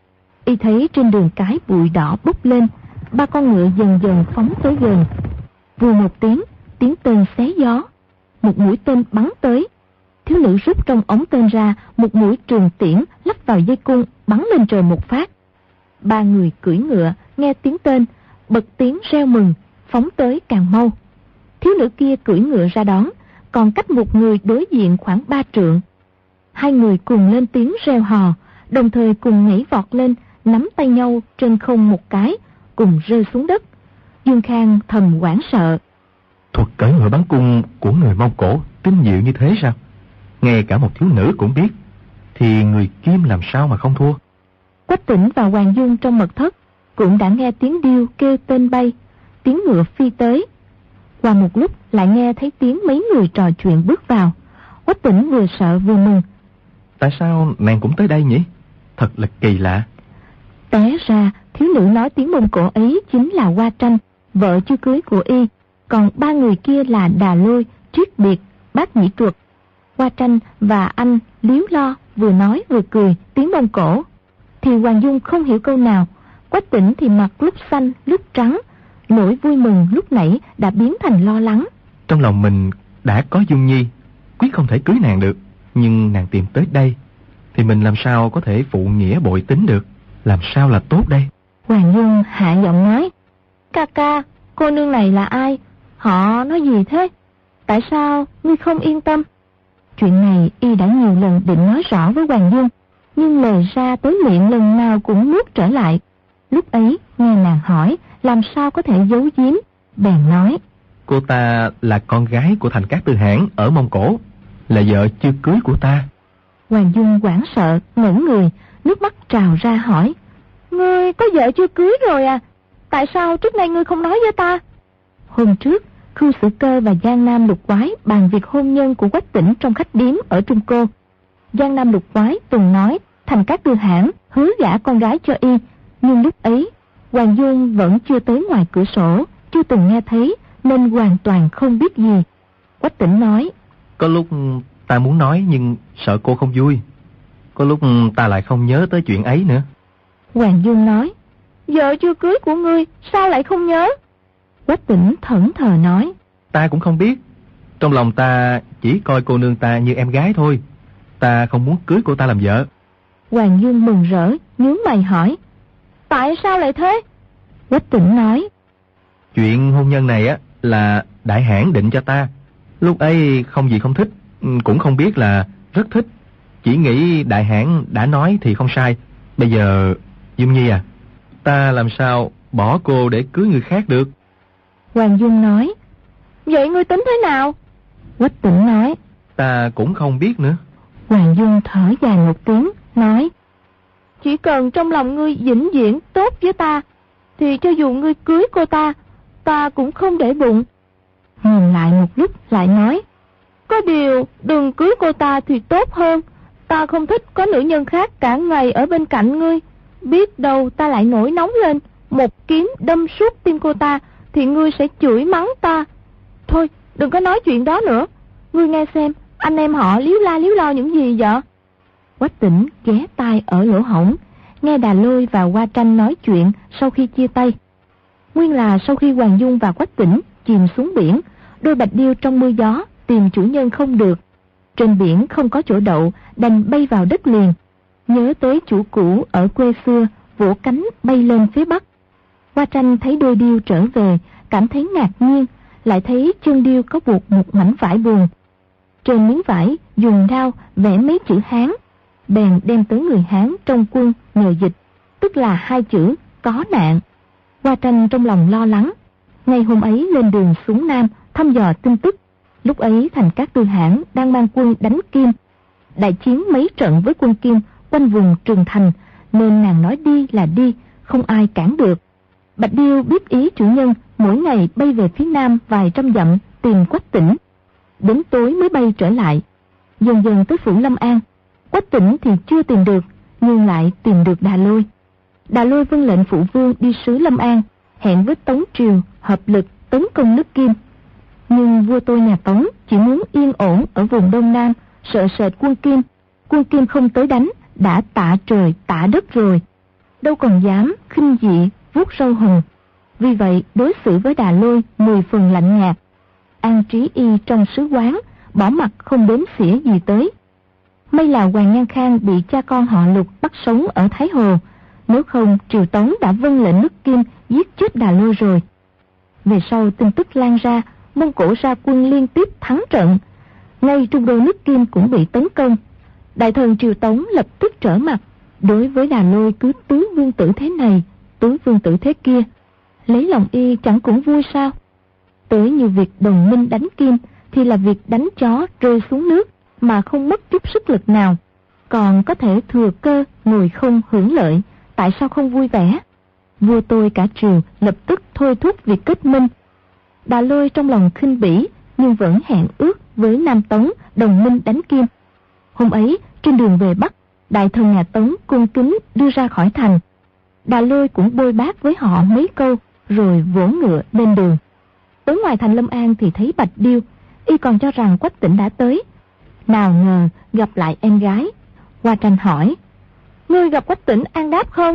Y thấy trên đường cái bụi đỏ bốc lên, ba con ngựa dần dần phóng tới gần. Vù một tiếng tên xé gió, một mũi tên bắn tới. Thiếu nữ rút trong ống tên ra một mũi trường tiễn, lắp vào dây cung, bắn lên trời một phát. Ba người cưỡi ngựa nghe tiếng tên, bật tiếng reo mừng, phóng tới càng mau. Thiếu nữ kia cưỡi ngựa ra đón, còn cách một người đối diện khoảng 3 trượng. Hai người cùng lên tiếng reo hò, đồng thời cùng nhảy vọt lên, nắm tay nhau trên không một cái, cùng rơi xuống đất. Dương Khang thầm hoảng sợ. Thuật cưỡi ngựa bắn cung của người Mông Cổ tinh diệu như thế sao? Ngay cả một thiếu nữ cũng biết, thì người Kim làm sao mà không thua? Quách Tĩnh và Hoàng Dung trong mật thất cũng đã nghe tiếng điêu kêu tên bay, tiếng ngựa phi tới. Qua một lúc lại nghe thấy tiếng mấy người trò chuyện bước vào. Quách Tĩnh vừa sợ vừa mừng. Tại sao nàng cũng tới đây nhỉ? Thật là kỳ lạ. Té ra thiếu nữ nói tiếng Mông Cổ ấy chính là Hoa Tranh, vợ chưa cưới của y. Còn ba người kia là Đà Lôi, Triết Biệt, Bác Nhĩ Truật. Hoa Tranh và anh Liếu Lo vừa nói vừa cười tiếng Mông Cổ. Thì Hoàng Dung không hiểu câu nào. Quách Tĩnh thì mặt lúc xanh lúc trắng, nỗi vui mừng lúc nãy đã biến thành lo lắng. Trong lòng mình đã có Dung Nhi, quyết không thể cưới nàng được. Nhưng nàng tìm tới đây, thì mình làm sao có thể phụ nghĩa bội tính được? Làm sao là tốt đây? Hoàng Dung hạ giọng nói: Ca ca, cô nương này là ai? Họ nói gì thế? Tại sao ngươi không yên tâm? Chuyện này y đã nhiều lần định nói rõ với Hoàng Dung, nhưng lời ra tới miệng lần nào cũng nuốt trở lại. Lúc ấy nghe nàng hỏi, làm sao có thể giấu giếm, bèn nói: Cô ta là con gái của Thành Cát Tư Hãn ở Mông Cổ, là vợ chưa cưới của ta. Hoàng Dung hoảng sợ, ngẩn người, nước mắt trào ra hỏi: Ngươi có vợ chưa cưới rồi à? Tại sao trước nay ngươi không nói với ta? Hôm trước, Khưu Sử Cơ và Giang Nam Lục Quái bàn việc hôn nhân của Quách Tĩnh trong khách điếm ở Trung Cô. Giang Nam Lục Quái từng nói Thành Cát Tư Hãn hứa gả con gái cho y, nhưng lúc ấy Hoàng Dung vẫn chưa tới ngoài cửa sổ, chưa từng nghe thấy, nên hoàn toàn không biết gì. Quách Tĩnh nói: Có lúc ta muốn nói nhưng sợ cô không vui. Có lúc ta lại không nhớ tới chuyện ấy nữa. Hoàng Dung nói: Vợ chưa cưới của ngươi sao lại không nhớ? Quách Tĩnh thẫn thờ nói: Ta cũng không biết. Trong lòng ta chỉ coi cô nương ta như em gái thôi. Ta không muốn cưới cô ta làm vợ. Hoàng Dung mừng rỡ, nhướng mày hỏi: Tại sao lại thế? Quách Tĩnh nói: Chuyện hôn nhân này á là đại hãn định cho ta. Lúc ấy không gì không thích, cũng không biết là rất thích. Chỉ nghĩ đại hãn đã nói thì không sai. Bây giờ, Dung Nhi à, ta làm sao bỏ cô để cưới người khác được? Hoàng Dung nói: Vậy ngươi tính thế nào? Quách Tĩnh nói: Ta cũng không biết nữa. Hoàng Dung thở dài một tiếng, nói: Chỉ cần trong lòng ngươi vĩnh viễn tốt với ta, thì cho dù ngươi cưới cô ta, ta cũng không để bụng. Ngừng lại một lúc lại nói: Có điều đừng cưới cô ta thì tốt hơn. Ta không thích có nữ nhân khác cả ngày ở bên cạnh ngươi. Biết đâu ta lại nổi nóng lên, một kiếm đâm suốt tim cô ta, thì ngươi sẽ chửi mắng ta. Thôi đừng có nói chuyện đó nữa. Ngươi nghe xem, anh em họ líu la líu lo những gì vậy? Quách Tĩnh ghé tai ở lỗ hổng, nghe Đà Lôi và Hoa Tranh nói chuyện sau khi chia tay. Nguyên là sau khi Hoàng Dung và Quách Tĩnh chìm xuống biển, đôi bạch điêu trong mưa gió tìm chủ nhân không được. Trên biển không có chỗ đậu, đành bay vào đất liền. Nhớ tới chủ cũ ở quê xưa, vỗ cánh bay lên phía bắc. Hoa Tranh thấy đôi điêu trở về, cảm thấy ngạc nhiên, lại thấy chân điêu có buộc một mảnh vải buồn. trên miếng vải dùng dao vẽ mấy chữ Hán, bèn đem tới người Hán trong quân nhờ dịch, tức là 2 chữ có nạn. Hoa Tranh trong lòng lo lắng, ngày hôm ấy lên đường xuống Nam thăm dò tin tức. Lúc ấy Thành Cát Tư Hãn đang mang quân đánh Kim, đại chiến mấy trận với quân Kim quanh vùng Trường Thành, nên nàng nói đi là đi, không ai cản được. Bạch Điêu biết ý chủ nhân, mỗi ngày bay về phía Nam vài trăm dặm tìm Quách Tĩnh, đến tối mới bay trở lại. Dần dần tới phủ Lâm An, Quách Tĩnh thì chưa tìm được, nhưng lại tìm được Đà Lôi. Đà Lôi vâng lệnh phụ vương đi sứ Lâm An, hẹn với Tống triều hợp lực tấn công nước Kim. Nhưng vua tôi nhà Tống chỉ muốn yên ổn ở vùng Đông Nam, sợ sệt quân Kim. Quân Kim không tới đánh, đã tạ trời tạ đất rồi, đâu còn dám khinh dị vuốt râu hùng. Vì vậy đối xử với Đà Lôi 10 phần lạnh nhạt. An trí y trong sứ quán, bỏ mặt không đếm xỉa gì tới. May là Hoàng Nhan Khang bị cha con họ Lục bắt sống ở Thái Hồ, nếu không triều Tống đã vâng lệnh nước Kim giết chết Đà Lôi rồi. Về sau tin tức lan ra, Mông Cổ ra quân liên tiếp thắng trận, ngay trung đô nước Kim cũng bị tấn công. Đại thần triều Tống lập tức trở mặt, đối với Đà Lôi cứ tứ vương tử thế này, tứ vương tử thế kia, lấy lòng y chẳng cũng vui sao? Tới như việc đồng minh đánh Kim thì là việc đánh chó rơi xuống nước mà không mất chút sức lực nào, còn có thể thừa cơ ngồi không hưởng lợi, tại sao không vui vẻ? Vua tôi cả triều lập tức thôi thúc việc kết minh. Đà Lôi trong lòng khinh bỉ, nhưng vẫn hẹn ước với Nam Tống đồng minh đánh Kim. Hôm ấy trên đường về Bắc, đại thần nhà Tống cung kính đưa ra khỏi thành. Đà Lôi cũng bôi bác với họ mấy câu, rồi vỗ ngựa lên đường. Tới ngoài thành Lâm An thì thấy Bạch Điêu, y còn cho rằng Quách Tĩnh đã tới. Nào ngờ gặp lại em gái. Hoa Tranh hỏi: ngươi gặp Quách Tĩnh an đáp không?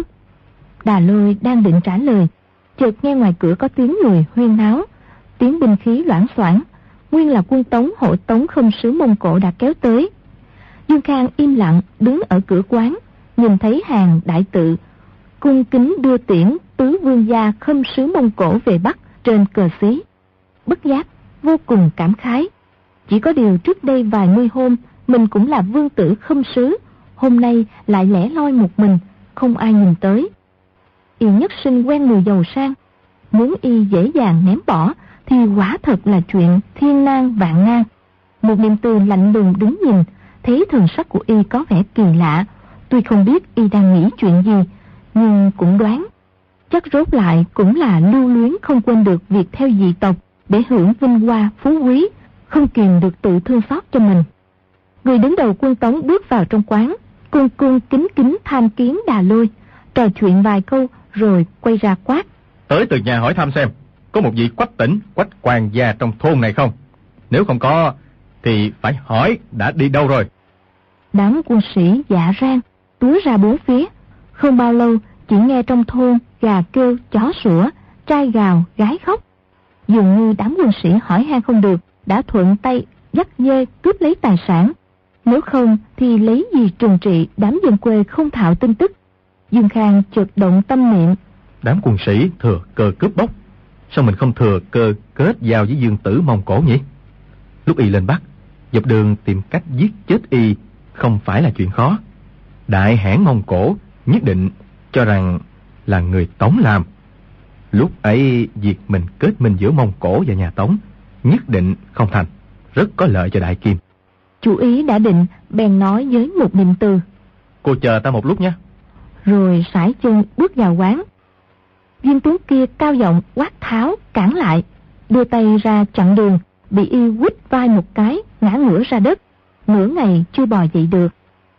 Đà Lôi đang định trả lời, chợt nghe ngoài cửa có tiếng người huyên náo, tiếng binh khí loảng xoảng, nguyên là quân Tống hộ tống Khâm sứ Mông Cổ đã kéo tới. Dương Khang im lặng đứng ở cửa quán, nhìn thấy hàng đại tự cung kính đưa tiễn tứ vương gia Khâm sứ Mông Cổ về Bắc trên cờ xí, bất giác vô cùng cảm khái. Chỉ có điều trước đây vài mươi hôm mình cũng là vương tử Khâm sứ, hôm nay lại lẻ loi một mình, không ai nhìn tới. Y nhất sinh quen mùi giàu sang, muốn y dễ dàng ném bỏ thì quả thật là chuyện thiên nan vạn nan. Một niệm từ lạnh lùng đứng nhìn, thấy thần sắc của y có vẻ kỳ lạ, tuy không biết y đang nghĩ chuyện gì, nhưng cũng đoán chắc rốt lại cũng là lưu luyến không quên được việc theo dị tộc để hưởng vinh hoa phú quý, không kìm được tự thương xót cho mình. Người đứng đầu quân Tống bước vào trong quán, cung cung kính kính tham kiến Đà Lôi, trò chuyện vài câu rồi quay ra quát: tới từ nhà hỏi thăm xem có một vị Quách Tĩnh, Quách quan gia trong thôn này không? Nếu không có thì phải hỏi đã đi đâu rồi. Đám quân sĩ dạ rang túa ra bốn phía. Không bao lâu chỉ nghe trong thôn gà kêu, chó sủa, trai gào, gái khóc. Dường như đám quân sĩ hỏi han không được, đã thuận tay dắt dê cướp lấy tài sản. Nếu không thì lấy gì trừng trị đám dân quê không thạo tin tức. Dương Khang chợt động tâm niệm: đám quân sĩ thừa cơ cướp bóc, sao mình không thừa cơ kết giao với dương tử Mông Cổ nhỉ? Lúc y lên Bắc, dọc đường tìm cách giết chết y không phải là chuyện khó. Đại hãn Mông Cổ nhất định cho rằng là người Tống làm. Lúc ấy việc mình kết minh giữa Mông Cổ và nhà Tống nhất định không thành, rất có lợi cho Đại Kim. Chủ ý đã định, bèn nói với một niệm từ: cô chờ ta một lúc nhé. Rồi sải chân bước vào quán. Viên tướng kia cao giọng quát tháo cản lại, đưa tay ra chặn đường, bị y quýt vai một cái, ngã ngửa ra đất, nửa ngày chưa bò dậy được.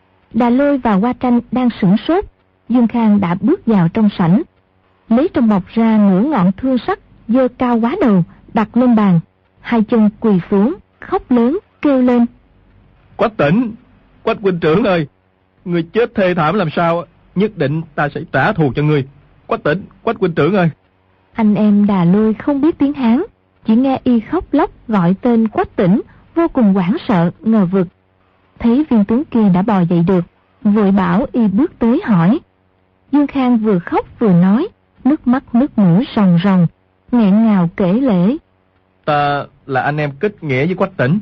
Đà Lôi và Hoa Tranh đang sửng sốt. Dương Khang đã bước vào trong sảnh, lấy trong bọc ra nửa ngọn thương sắt, giơ cao quá đầu, đặt lên bàn, hai chân quỳ xuống, khóc lớn kêu lên: Quách Tĩnh, Quách huynh trưởng ơi, người chết thê thảm làm sao, nhất định ta sẽ trả thù cho ngươi. Quách Tĩnh, Quách huynh trưởng ơi. Anh em Đà Lôi không biết tiếng Hán, chỉ nghe y khóc lóc gọi tên Quách Tĩnh, vô cùng hoảng sợ ngờ vực. Thấy viên tướng kia đã bò dậy được, vội bảo y bước tới hỏi. Dương Khang vừa khóc vừa nói, nước mắt nước mũi ròng ròng, nghẹn ngào kể lể: Ta là anh em kết nghĩa với Quách Tĩnh,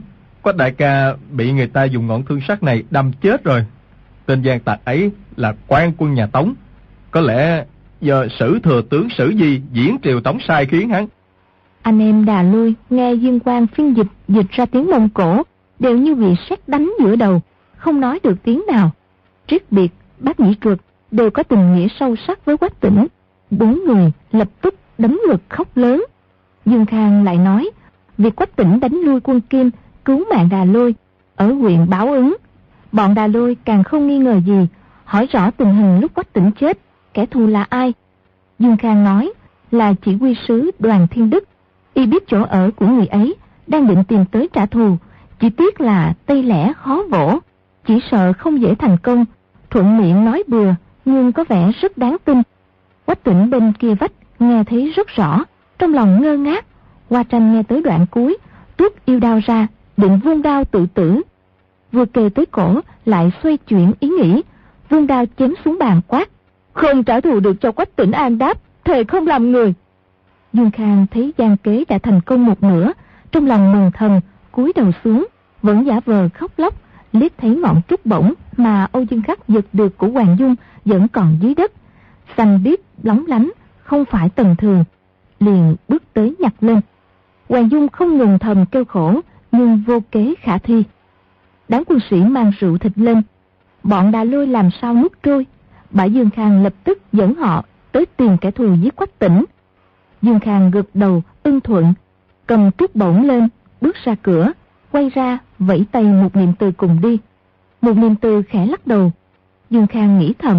Quách đại ca bị người ta dùng ngọn thương sắt này đâm chết rồi. Tên gian tặc ấy là quan quân nhà Tống. Có lẽ do Sử thừa tướng Sử Di diễn triều Tống sai khiến hắn. Anh em Đà Lôi nghe Dương Quang phiên dịch ra tiếng Mông Cổ, đều như bị sét đánh giữa đầu, không nói được tiếng nào. Triết Biệt, Bác Nhĩ Truật đều có tình nghĩa sâu sắc với Quách Tĩnh. 4 người lập tức đấm ngực khóc lớn. Dương Khang lại nói, việc Quách Tĩnh đánh lui quân Kim, cứu mạng Đà Lôi ở huyện Bảo Ứng. Bọn Đà Lôi càng không nghi ngờ gì, hỏi rõ tình hình lúc Quách Tĩnh chết, kẻ thù là ai. Dương Khang nói là chỉ huy sứ Đoàn Thiên Đức. Y biết chỗ ở của người ấy, đang định tìm tới trả thù, chỉ tiếc là tay lẻ khó vỗ, chỉ sợ không dễ thành công. Thuận miệng nói bừa, nhưng có vẻ rất đáng tin. Quách Tĩnh bên kia vách nghe thấy rất rõ, trong lòng ngơ ngác. Hoa Tranh nghe tới đoạn cuối, tuốt yêu đao ra, định vung đao tự tử. Vừa kề tới cổ, lại xoay chuyển ý nghĩ, vung đao chém xuống bàn quát: không trả thù được cho Quách Tĩnh an đáp, thề không làm người. Dương Khang thấy gian kế đã thành công một nửa, trong lòng mừng thầm, cúi đầu xuống, vẫn giả vờ khóc lóc, liếc thấy ngọn trúc bổng mà Âu Dương Khắc giật được của Hoàng Dung vẫn còn dưới đất, xanh biếc lóng lánh, không phải tầm thường, liền bước tới nhặt lên. Hoàng Dung không ngừng thầm kêu khổ, nhưng vô kế khả thi. Đám quân sĩ mang rượu thịt lên, bọn Đà Lôi làm sao nuốt trôi. Bả Dương Khang lập tức dẫn họ tới tìm kẻ thù giết Quách Tĩnh. Dương Khang gật đầu ưng thuận, cầm trúc bổng lên, bước ra cửa, quay ra vẫy tay Một Niệm Từ cùng đi. Một Niệm Từ khẽ lắc đầu. Dương Khang nghĩ thầm,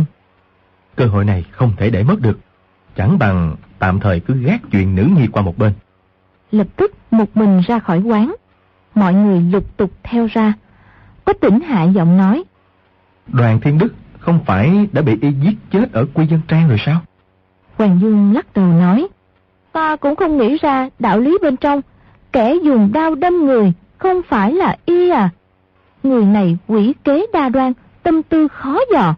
cơ hội này không thể để mất được, chẳng bằng tạm thời cứ gác chuyện nữ nhi qua một bên. Lập tức một mình ra khỏi quán. Mọi người lục tục theo ra. Quách Tĩnh hạ giọng nói, Đoàn Thiên Đức không phải đã bị y giết chết ở Quy Dân Trang rồi sao? Hoàng Dương lắc đầu nói, ta cũng không nghĩ ra đạo lý bên trong. Kẻ dùng đao đâm người không phải là y à? Người này quỷ kế đa đoan, tâm tư khó dò.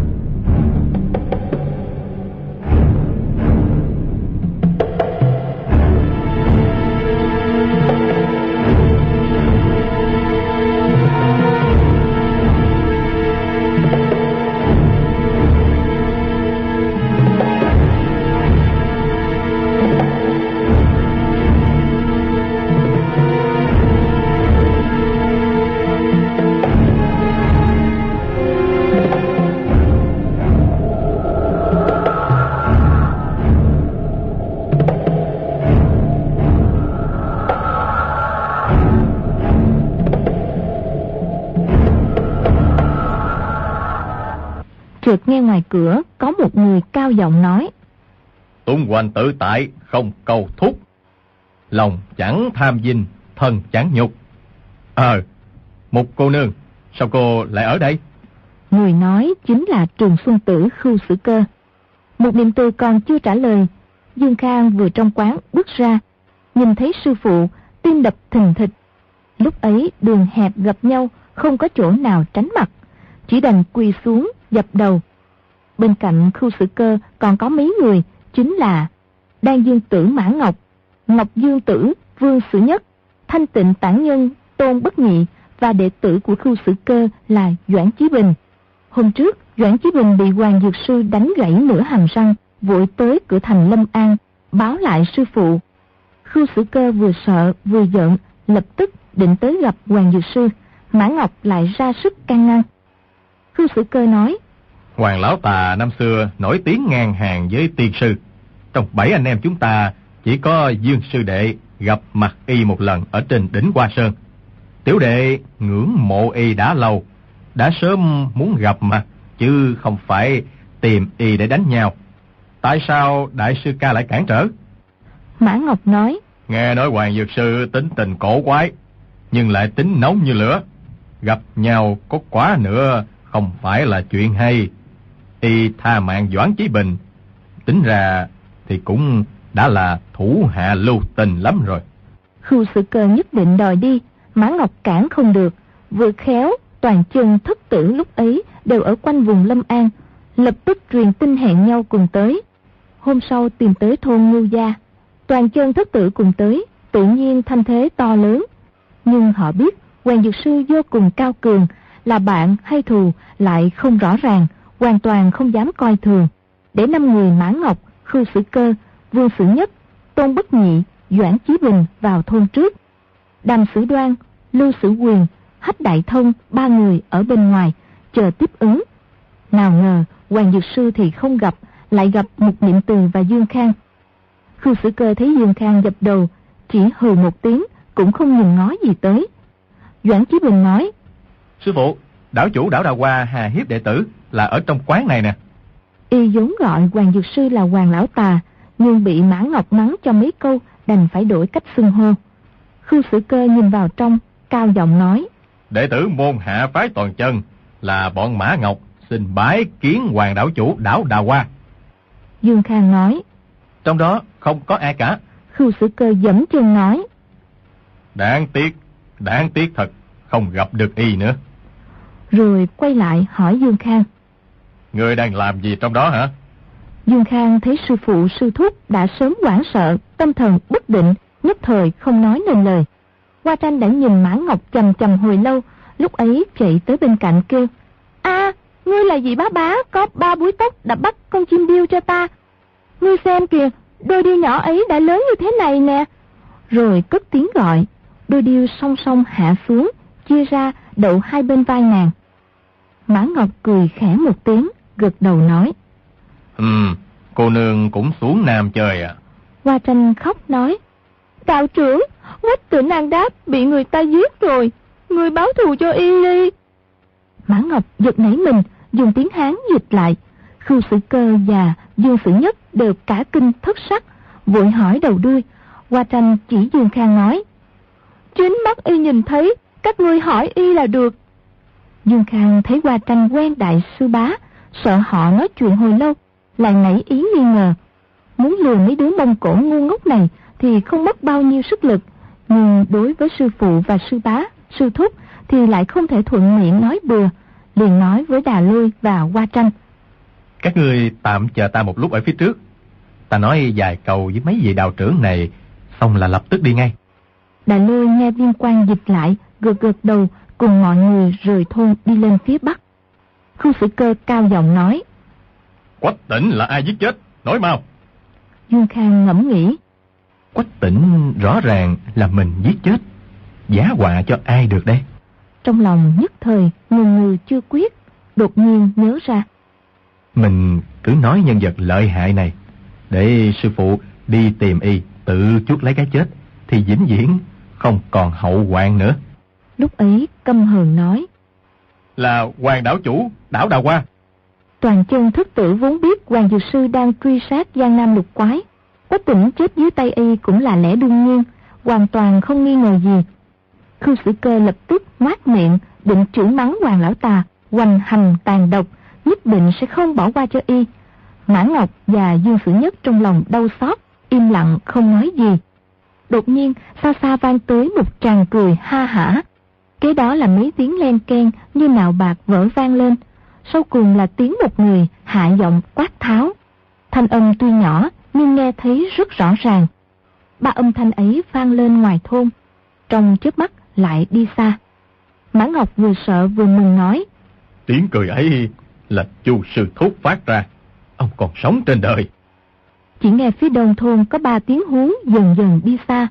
Chợt nghe ngoài cửa có một người cao giọng nói, Tung hoành tự tại, không cầu thúc. Lòng chẳng tham vinh, thân chẳng nhục. Một cô nương, sao cô lại ở đây? Người nói chính là Trường Xuân Tử Khưu Sử Cơ. Một Niệm Từ còn chưa trả lời, Dương Khang vừa trong quán bước ra, nhìn thấy sư phụ, tim đập thình thịch. Lúc ấy đường hẹp gặp nhau, không có chỗ nào tránh mặt, chỉ đành quỳ xuống dập đầu. Bên cạnh Khưu Sử Cơ còn có mấy người, chính là Đan Dương Tử Mã Ngọc, Ngọc Dương Tử Vương Sử Nhất, Thanh Tịnh Tản Nhân Tôn Bất Nhị và đệ tử của Khưu Sử Cơ là Doãn Chí Bình. Hôm trước Doãn Chí Bình bị Hoàng Dược Sư đánh gãy nửa hàm răng, vội tới cửa thành Lâm An báo lại sư phụ. Khưu Sử Cơ vừa sợ vừa giận, lập tức định tới gặp Hoàng Dược Sư. Mã Ngọc lại ra sức can ngăn. Khưu Sử Cơ nói, Hoàng lão tà năm xưa nổi tiếng ngang hàng với tiên sư. Trong 7 anh em chúng ta, chỉ có Dương sư đệ gặp mặt y một lần ở trên đỉnh Hoa Sơn. Tiểu đệ ngưỡng mộ y đã lâu, đã sớm muốn gặp mà, chứ không phải tìm y để đánh nhau. Tại sao đại sư ca lại cản trở? Mã Ngọc nói, Nghe nói Hoàng Dược Sư tính tình cổ quái, nhưng lại tính nóng như lửa. Gặp nhau có quá nữa không phải là chuyện hay. Y tha mạng Doãn Chí Bình, tính ra thì cũng đã là thủ hạ lưu tình lắm rồi. Khưu Sử Cơ nhất định đòi đi, Mã Ngọc cản không được. Vừa khéo Toàn Chân Thất Tử lúc ấy đều ở quanh vùng Lâm An, lập tức truyền tin hẹn nhau cùng tới. Hôm sau tìm tới thôn Ngưu Gia, Toàn Chân Thất Tử cùng tới, tự nhiên thanh thế to lớn. Nhưng họ biết Hoàng Dược Sư vô cùng cao cường, là bạn hay thù lại không rõ ràng, hoàn toàn không dám coi thường. Để 5 người Mã Ngọc, Khưu Sử Cơ, Vương Sử Nhất, Tôn Bất Nhị, Doãn Chí Bình vào thôn trước. Đàm Sử Đoan, Lưu Sử Quyền, Hách Đại Thông 3 người ở bên ngoài chờ tiếp ứng. Nào ngờ Hoàng Dược Sư thì không gặp, lại gặp Mục Niệm Từ và Dương Khang. Khưu Sử Cơ thấy Dương Khang dập đầu, chỉ hừ một tiếng, cũng không nhìn ngó gì tới. Doãn Chí Bình nói: Sư phụ, đảo chủ Đảo Đào Hoa hà hiếp đệ tử là ở trong quán này nè. Y vốn gọi Hoàng Dược Sư là Hoàng Lão Tà, nhưng bị Mã Ngọc mắng cho mấy câu, đành phải đổi cách xưng hô. Khưu Sử Cơ nhìn vào trong, cao giọng nói: Đệ tử môn hạ phái Toàn Chân là bọn Mã Ngọc, xin bái kiến Hoàng đảo chủ Đảo Đào Hoa. Dương Khang nói: Trong đó không có ai cả. Khưu Sử Cơ giẫm chân nói: Đáng tiếc thật, không gặp được y nữa. Rồi quay lại hỏi Dương Khang: Ngươi đang làm gì trong đó hả? Dương Khang thấy sư phụ sư thúc đã sớm hoảng sợ, tâm thần bất định, nhất thời không nói nên lời. Hoa Tranh đã nhìn Mã Ngọc chằm chằm hồi lâu, lúc ấy chạy tới bên cạnh kêu: A, ngươi là gì bá có 3 búi tóc đã bắt con chim điêu cho ta. Ngươi xem kìa, đôi điêu nhỏ ấy đã lớn như thế này nè. Rồi cất tiếng gọi, đôi điêu song song hạ xuống, chia ra đậu hai bên vai nàng. Mã Ngọc cười khẽ một tiếng, gật đầu nói: Cô nương cũng xuống Nam chơi à? Hoa Tranh khóc nói: Đạo trưởng, Quách Tử Nan Đáp bị người ta giết rồi, người báo thù cho y đi. Mã Ngọc giật nảy mình, dùng tiếng Hán dịch lại. Khưu Sử Cơ và Dương Sử Nhất đều cả kinh thất sắc, vội hỏi đầu đuôi. Hoa Tranh chỉ Dương Khang nói: Chính mắt y nhìn thấy, các ngươi hỏi y là được. Dương Khang thấy Hoa Tranh quen đại sư bá, sợ họ nói chuyện hồi lâu, lại nảy ý nghi ngờ. Muốn lừa mấy đứa Mông Cổ ngu ngốc này thì không mất bao nhiêu sức lực, nhưng đối với sư phụ và sư bá, sư thúc thì lại không thể thuận miệng nói bừa, liền nói với Đà Lôi và Hoa Tranh: Các ngươi tạm chờ ta một lúc ở phía trước, ta nói vài câu với mấy vị đạo trưởng này, xong là lập tức đi ngay. Đà Lôi nghe Viên Quan dịch lại, gật gật đầu, cùng mọi người rời thôn đi lên phía bắc. Khưu Sử Cơ cao giọng nói: Quách Tĩnh là ai giết chết? Nói mau. Dương Khang ngẫm nghĩ: Quách Tĩnh rõ ràng là mình giết chết, giá họa cho ai được đây? Trong lòng nhất thời ngừ chưa quyết, đột nhiên nhớ ra. Mình cứ nói nhân vật lợi hại này, để sư phụ đi tìm y, tự chuốc lấy cái chết, thì vĩnh viễn không còn hậu hoạn nữa. Lúc ấy căm hờn nói: Là Hoàng đảo chủ Đảo Đào Hoa. Toàn Chân Thất Tử vốn biết Hoàng Dược Sư đang truy sát Giang Nam lục quái, Quách Tĩnh chết dưới tay y cũng là lẽ đương nhiên, hoàn toàn không nghi ngờ gì. Khưu Sử Cơ lập tức ngoác miệng, định chửi mắng Hoàng Lão Tà hoành hành tàn độc, nhất định sẽ không bỏ qua cho y. Mã Ngọc và Dương Sử Nhất trong lòng đau xót, im lặng không nói gì. Đột nhiên xa xa vang tới một tràng cười ha hả, kế đó là mấy tiếng len keng như nạo bạc vỡ vang lên, sau cùng là tiếng một người hạ giọng quát tháo. Thanh âm tuy nhỏ nhưng nghe thấy rất rõ ràng. 3 âm thanh ấy vang lên ngoài thôn, trong chớp mắt lại đi xa. Mã Ngọc vừa sợ vừa mừng nói: Tiếng cười ấy là Chu sư thúc phát ra, ông còn sống trên đời. Chỉ nghe phía đông thôn có 3 tiếng hú dần dần đi xa.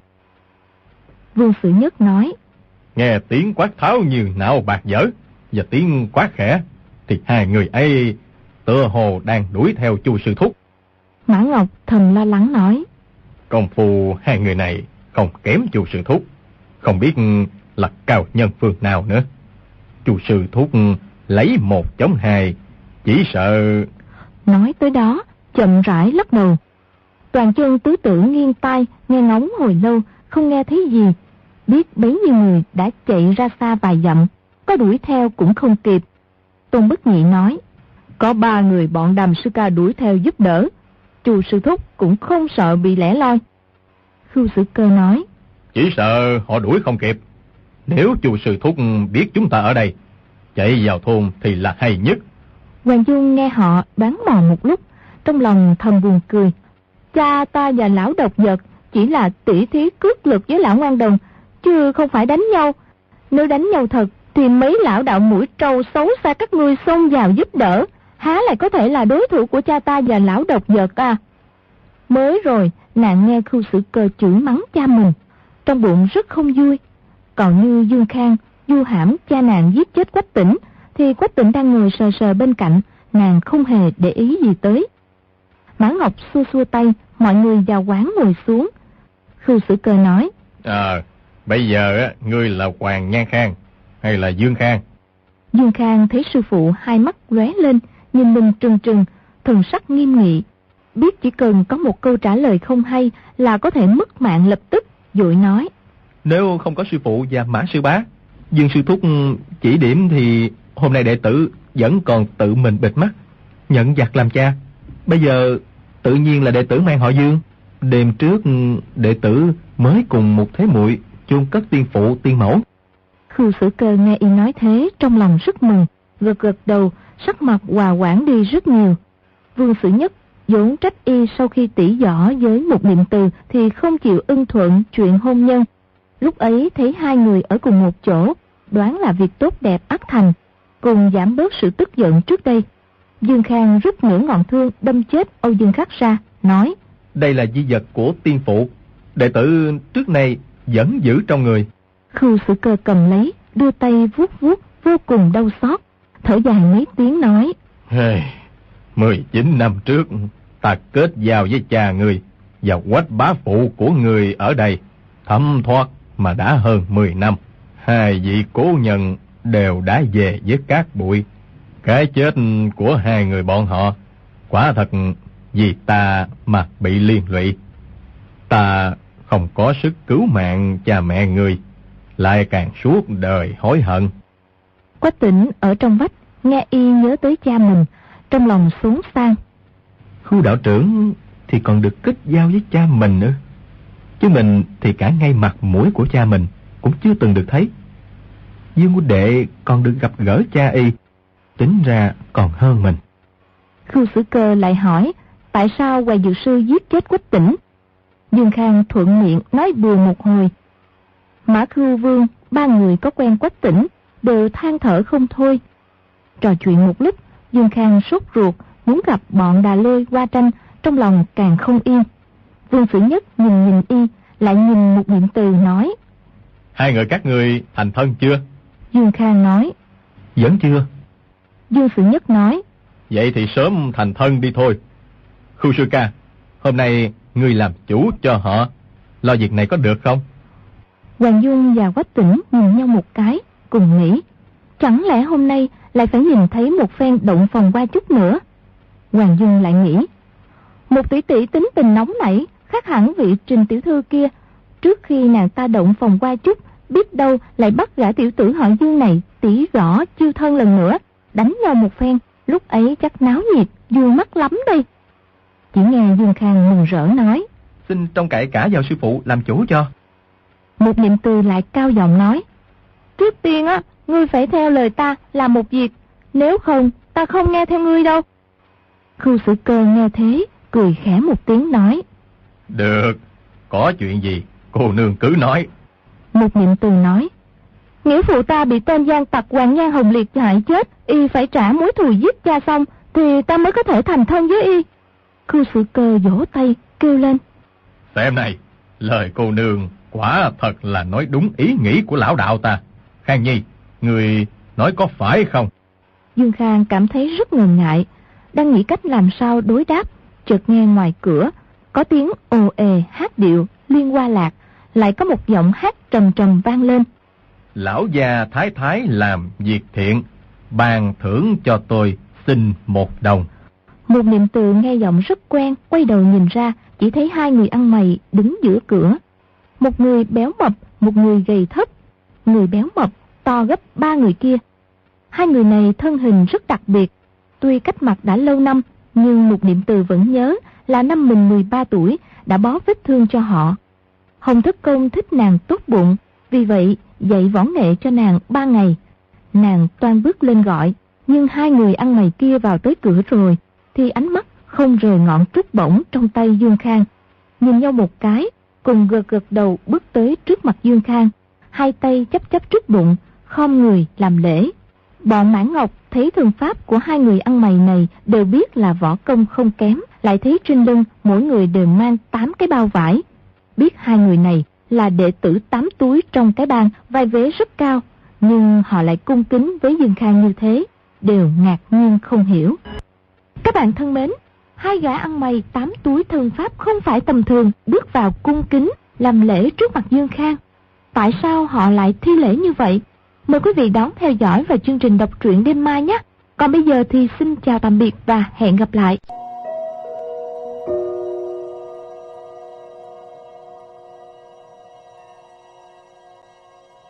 Vương Sử Nhất nói: Nghe tiếng quát tháo như nạo bạc dở và tiếng quát khẽ, thì hai người ấy tựa hồ đang đuổi theo Chu sư thúc. Mã Ngọc thầm lo lắng nói: Công phu hai người này không kém Chu sư thúc, không biết là cao nhân phương nào nữa. Chu sư thúc lấy 1 chống 2, chỉ sợ... Nói tới đó chậm rãi lắc đầu. Toàn Chân tứ tử nghiêng tai nghe ngóng hồi lâu, không nghe thấy gì, biết bấy nhiêu người đã chạy ra xa vài dặm, có đuổi theo cũng không kịp. Tôn Bất Nhị nói: Có 3 người bọn Đàm sư ca đuổi theo giúp đỡ, Chu sư thúc cũng không sợ bị lẻ loi. Khưu Sử Cơ nói: Chỉ sợ họ đuổi không kịp. Nếu Chu sư thúc biết chúng ta ở đây, chạy vào thôn thì là hay nhất. Hoàng Dung nghe họ đoán mò một lúc, trong lòng thầm buồn cười. Cha ta và lão độc vật chỉ là tỉ thí cước lực với lão ngoan đồng, chứ không phải đánh nhau. Nếu đánh nhau thật thì mấy lão đạo mũi trâu xấu xa các ngươi xông vào giúp đỡ, há lại có thể là đối thủ của cha ta và lão độc vật à? Mới rồi nàng nghe Khưu Sử Cơ chửi mắng cha mình, trong bụng rất không vui. Còn như Dương Khang vu hãm cha nàng giết chết Quách Tĩnh, thì Quách Tĩnh đang ngồi sờ sờ bên cạnh, nàng không hề để ý gì tới. Mã Ngọc xua xua tay, mọi người vào quán ngồi xuống. Khưu Sử Cơ nói: Bây giờ ngươi là Hoàng Nhan Khang hay là Dương Khang? Dương Khang thấy sư phụ hai mắt lóe lên, nhìn mình trừng trừng, thần sắc nghiêm nghị, biết chỉ cần có một câu trả lời không hay là có thể mất mạng lập tức, vội nói: Nếu không có sư phụ và Mã sư bá, Dương sư thúc chỉ điểm thì hôm nay đệ tử vẫn còn tự mình bịt mắt, nhận giặc làm cha. Bây giờ tự nhiên là đệ tử mang họ Dương. Đêm trước đệ tử mới cùng một thế muội chôn cất tiên phụ tiên mẫu. Khưu Sử Cơ nghe y nói thế, trong lòng rất mừng, gật gật đầu, sắc mặt hòa hoãn đi rất nhiều. Vương Sử Nhất vốn trách y sau khi tỉ võ với một Niệm Từ thì không chịu ưng thuận chuyện hôn nhân. Lúc ấy thấy hai người ở cùng một chỗ, đoán là việc tốt đẹp ắt thành, cùng giảm bớt sự tức giận trước đây. Dương Khang rút nửa ngọn thương đâm chết Âu Dương Khắc ra, nói: Đây là di vật của tiên phụ, đệ tử trước nay vẫn giữ trong người. Khưu Sử Cơ cầm lấy, đưa tay vuốt vuốt, vô cùng đau xót, thở dài mấy tiếng nói: 19 năm trước ta kết giao với cha người và Quách bá phụ của người ở đây, thấm thoát mà đã hơn 10 năm. Hai vị cố nhân đều đã về với cát bụi. Cái chết của hai người bọn họ quả thật vì ta mà bị liên lụy. Ta không có sức cứu mạng cha mẹ người, lại càng suốt đời hối hận. Quách Tĩnh ở trong vách nghe y nhớ tới cha mình, trong lòng xốn sang. Khưu đạo trưởng thì còn được kết giao với cha mình nữa, chứ mình thì cả ngay mặt mũi của cha mình cũng chưa từng được thấy. Dương huynh đệ còn được gặp gỡ cha y, tính ra còn hơn mình. Khưu Sử Cơ lại hỏi tại sao Hoài Dược Sư giết chết Quách Tĩnh. Dương Khang thuận miệng nói bừa một hồi. Mã Khưu Vương ba người có quen Quách Tĩnh đều than thở không thôi. Trò chuyện một lúc, Dương Khang sốt ruột muốn gặp bọn Đà Lôi qua tranh, trong lòng càng không yên. Vương Sử Nhất nhìn y, lại nhìn một Niệm Từ nói: Hai người các ngươi thành thân chưa? Dương Khang nói: Vẫn chưa. Dương Sử Nhất nói: Vậy thì sớm thành thân đi thôi. Khưu sư ca, hôm nay ngươi làm chủ cho họ, lo việc này có được không? Hoàng Dung và Quách Tĩnh nhìn nhau một cái, cùng nghĩ: chẳng lẽ hôm nay lại phải nhìn thấy một phen động phòng qua chút nữa? Hoàng Dung lại nghĩ: một tỷ tỷ tính tình nóng nảy, khác hẳn vị Trình tiểu thư kia. Trước khi nàng ta động phòng qua chút, biết đâu lại bắt gã tiểu tử họ Dương này tỉ võ chiêu thân lần nữa, đánh nhau một phen, lúc ấy chắc náo nhiệt, vui mắt lắm đây. Chỉ nghe Dương Khang mừng rỡ nói: Xin trông cậy cả vào sư phụ làm chủ cho. Một Niệm Từ lại cao giọng nói: trước tiên ngươi phải theo lời ta làm một việc, nếu không ta không nghe theo ngươi đâu. Khưu Sử Cơ nghe thế, cười khẽ một tiếng nói: Được, có chuyện gì cô nương cứ nói. Một Niệm Từ nói: nghĩa phụ ta bị tên gian tặc Hoàng Nhan Hồng Liệt hại chết, y phải trả mối thù giết cha xong thì ta mới có thể thành thân với y. Khưu Sử Cơ vỗ tay kêu lên: Xem này, lời cô nương quả thật là nói đúng ý nghĩ của lão đạo ta. Khang Nhi, người nói có phải không? Dương Khang cảm thấy rất ngần ngại, đang nghĩ cách làm sao đối đáp, chợt nghe ngoài cửa có tiếng ồ ề hát điệu liên hoa lạc, lại có một giọng hát trầm trầm vang lên: Lão già thái thái làm việc thiện, ban thưởng cho tôi xin 1 đồng. Một Niệm Từ nghe giọng rất quen, quay đầu nhìn ra, chỉ thấy hai người ăn mày đứng giữa cửa. Một người béo mập, một người gầy thấp. Người béo mập to gấp 3 người kia. Hai người này thân hình rất đặc biệt, tuy cách mặt đã lâu năm, nhưng một Niệm Từ vẫn nhớ là năm mình 13 tuổi đã bó vết thương cho họ. Hồng Thất Công thích nàng tốt bụng, vì vậy dạy võ nghệ cho nàng 3 ngày. Nàng toan bước lên gọi, nhưng hai người ăn mày kia vào tới cửa rồi, thì ánh mắt không rời ngọn trúc bổng trong tay Dương Khang. Nhìn nhau một cái, cùng gật gật đầu bước tới trước mặt Dương Khang. hai tay chắp chắp trước bụng, khom người làm lễ. Bọn Mãn Ngọc thấy thương pháp của hai người ăn mày này đều biết là võ công không kém, lại thấy trên lưng mỗi người đều mang 8 cái bao vải. Biết hai người này là đệ tử 8 túi trong cái bang, vai vế rất cao, nhưng họ lại cung kính với Dương Khang như thế, đều ngạc nhiên không hiểu. Các bạn thân mến, hai gã ăn mày 8 túi thân pháp không phải tầm thường bước vào cung kính làm lễ trước mặt Dương Khang. Tại sao họ lại thi lễ như vậy? Mời quý vị đón theo dõi vào chương trình đọc truyện đêm mai nhé. Còn bây giờ thì xin chào tạm biệt và hẹn gặp lại.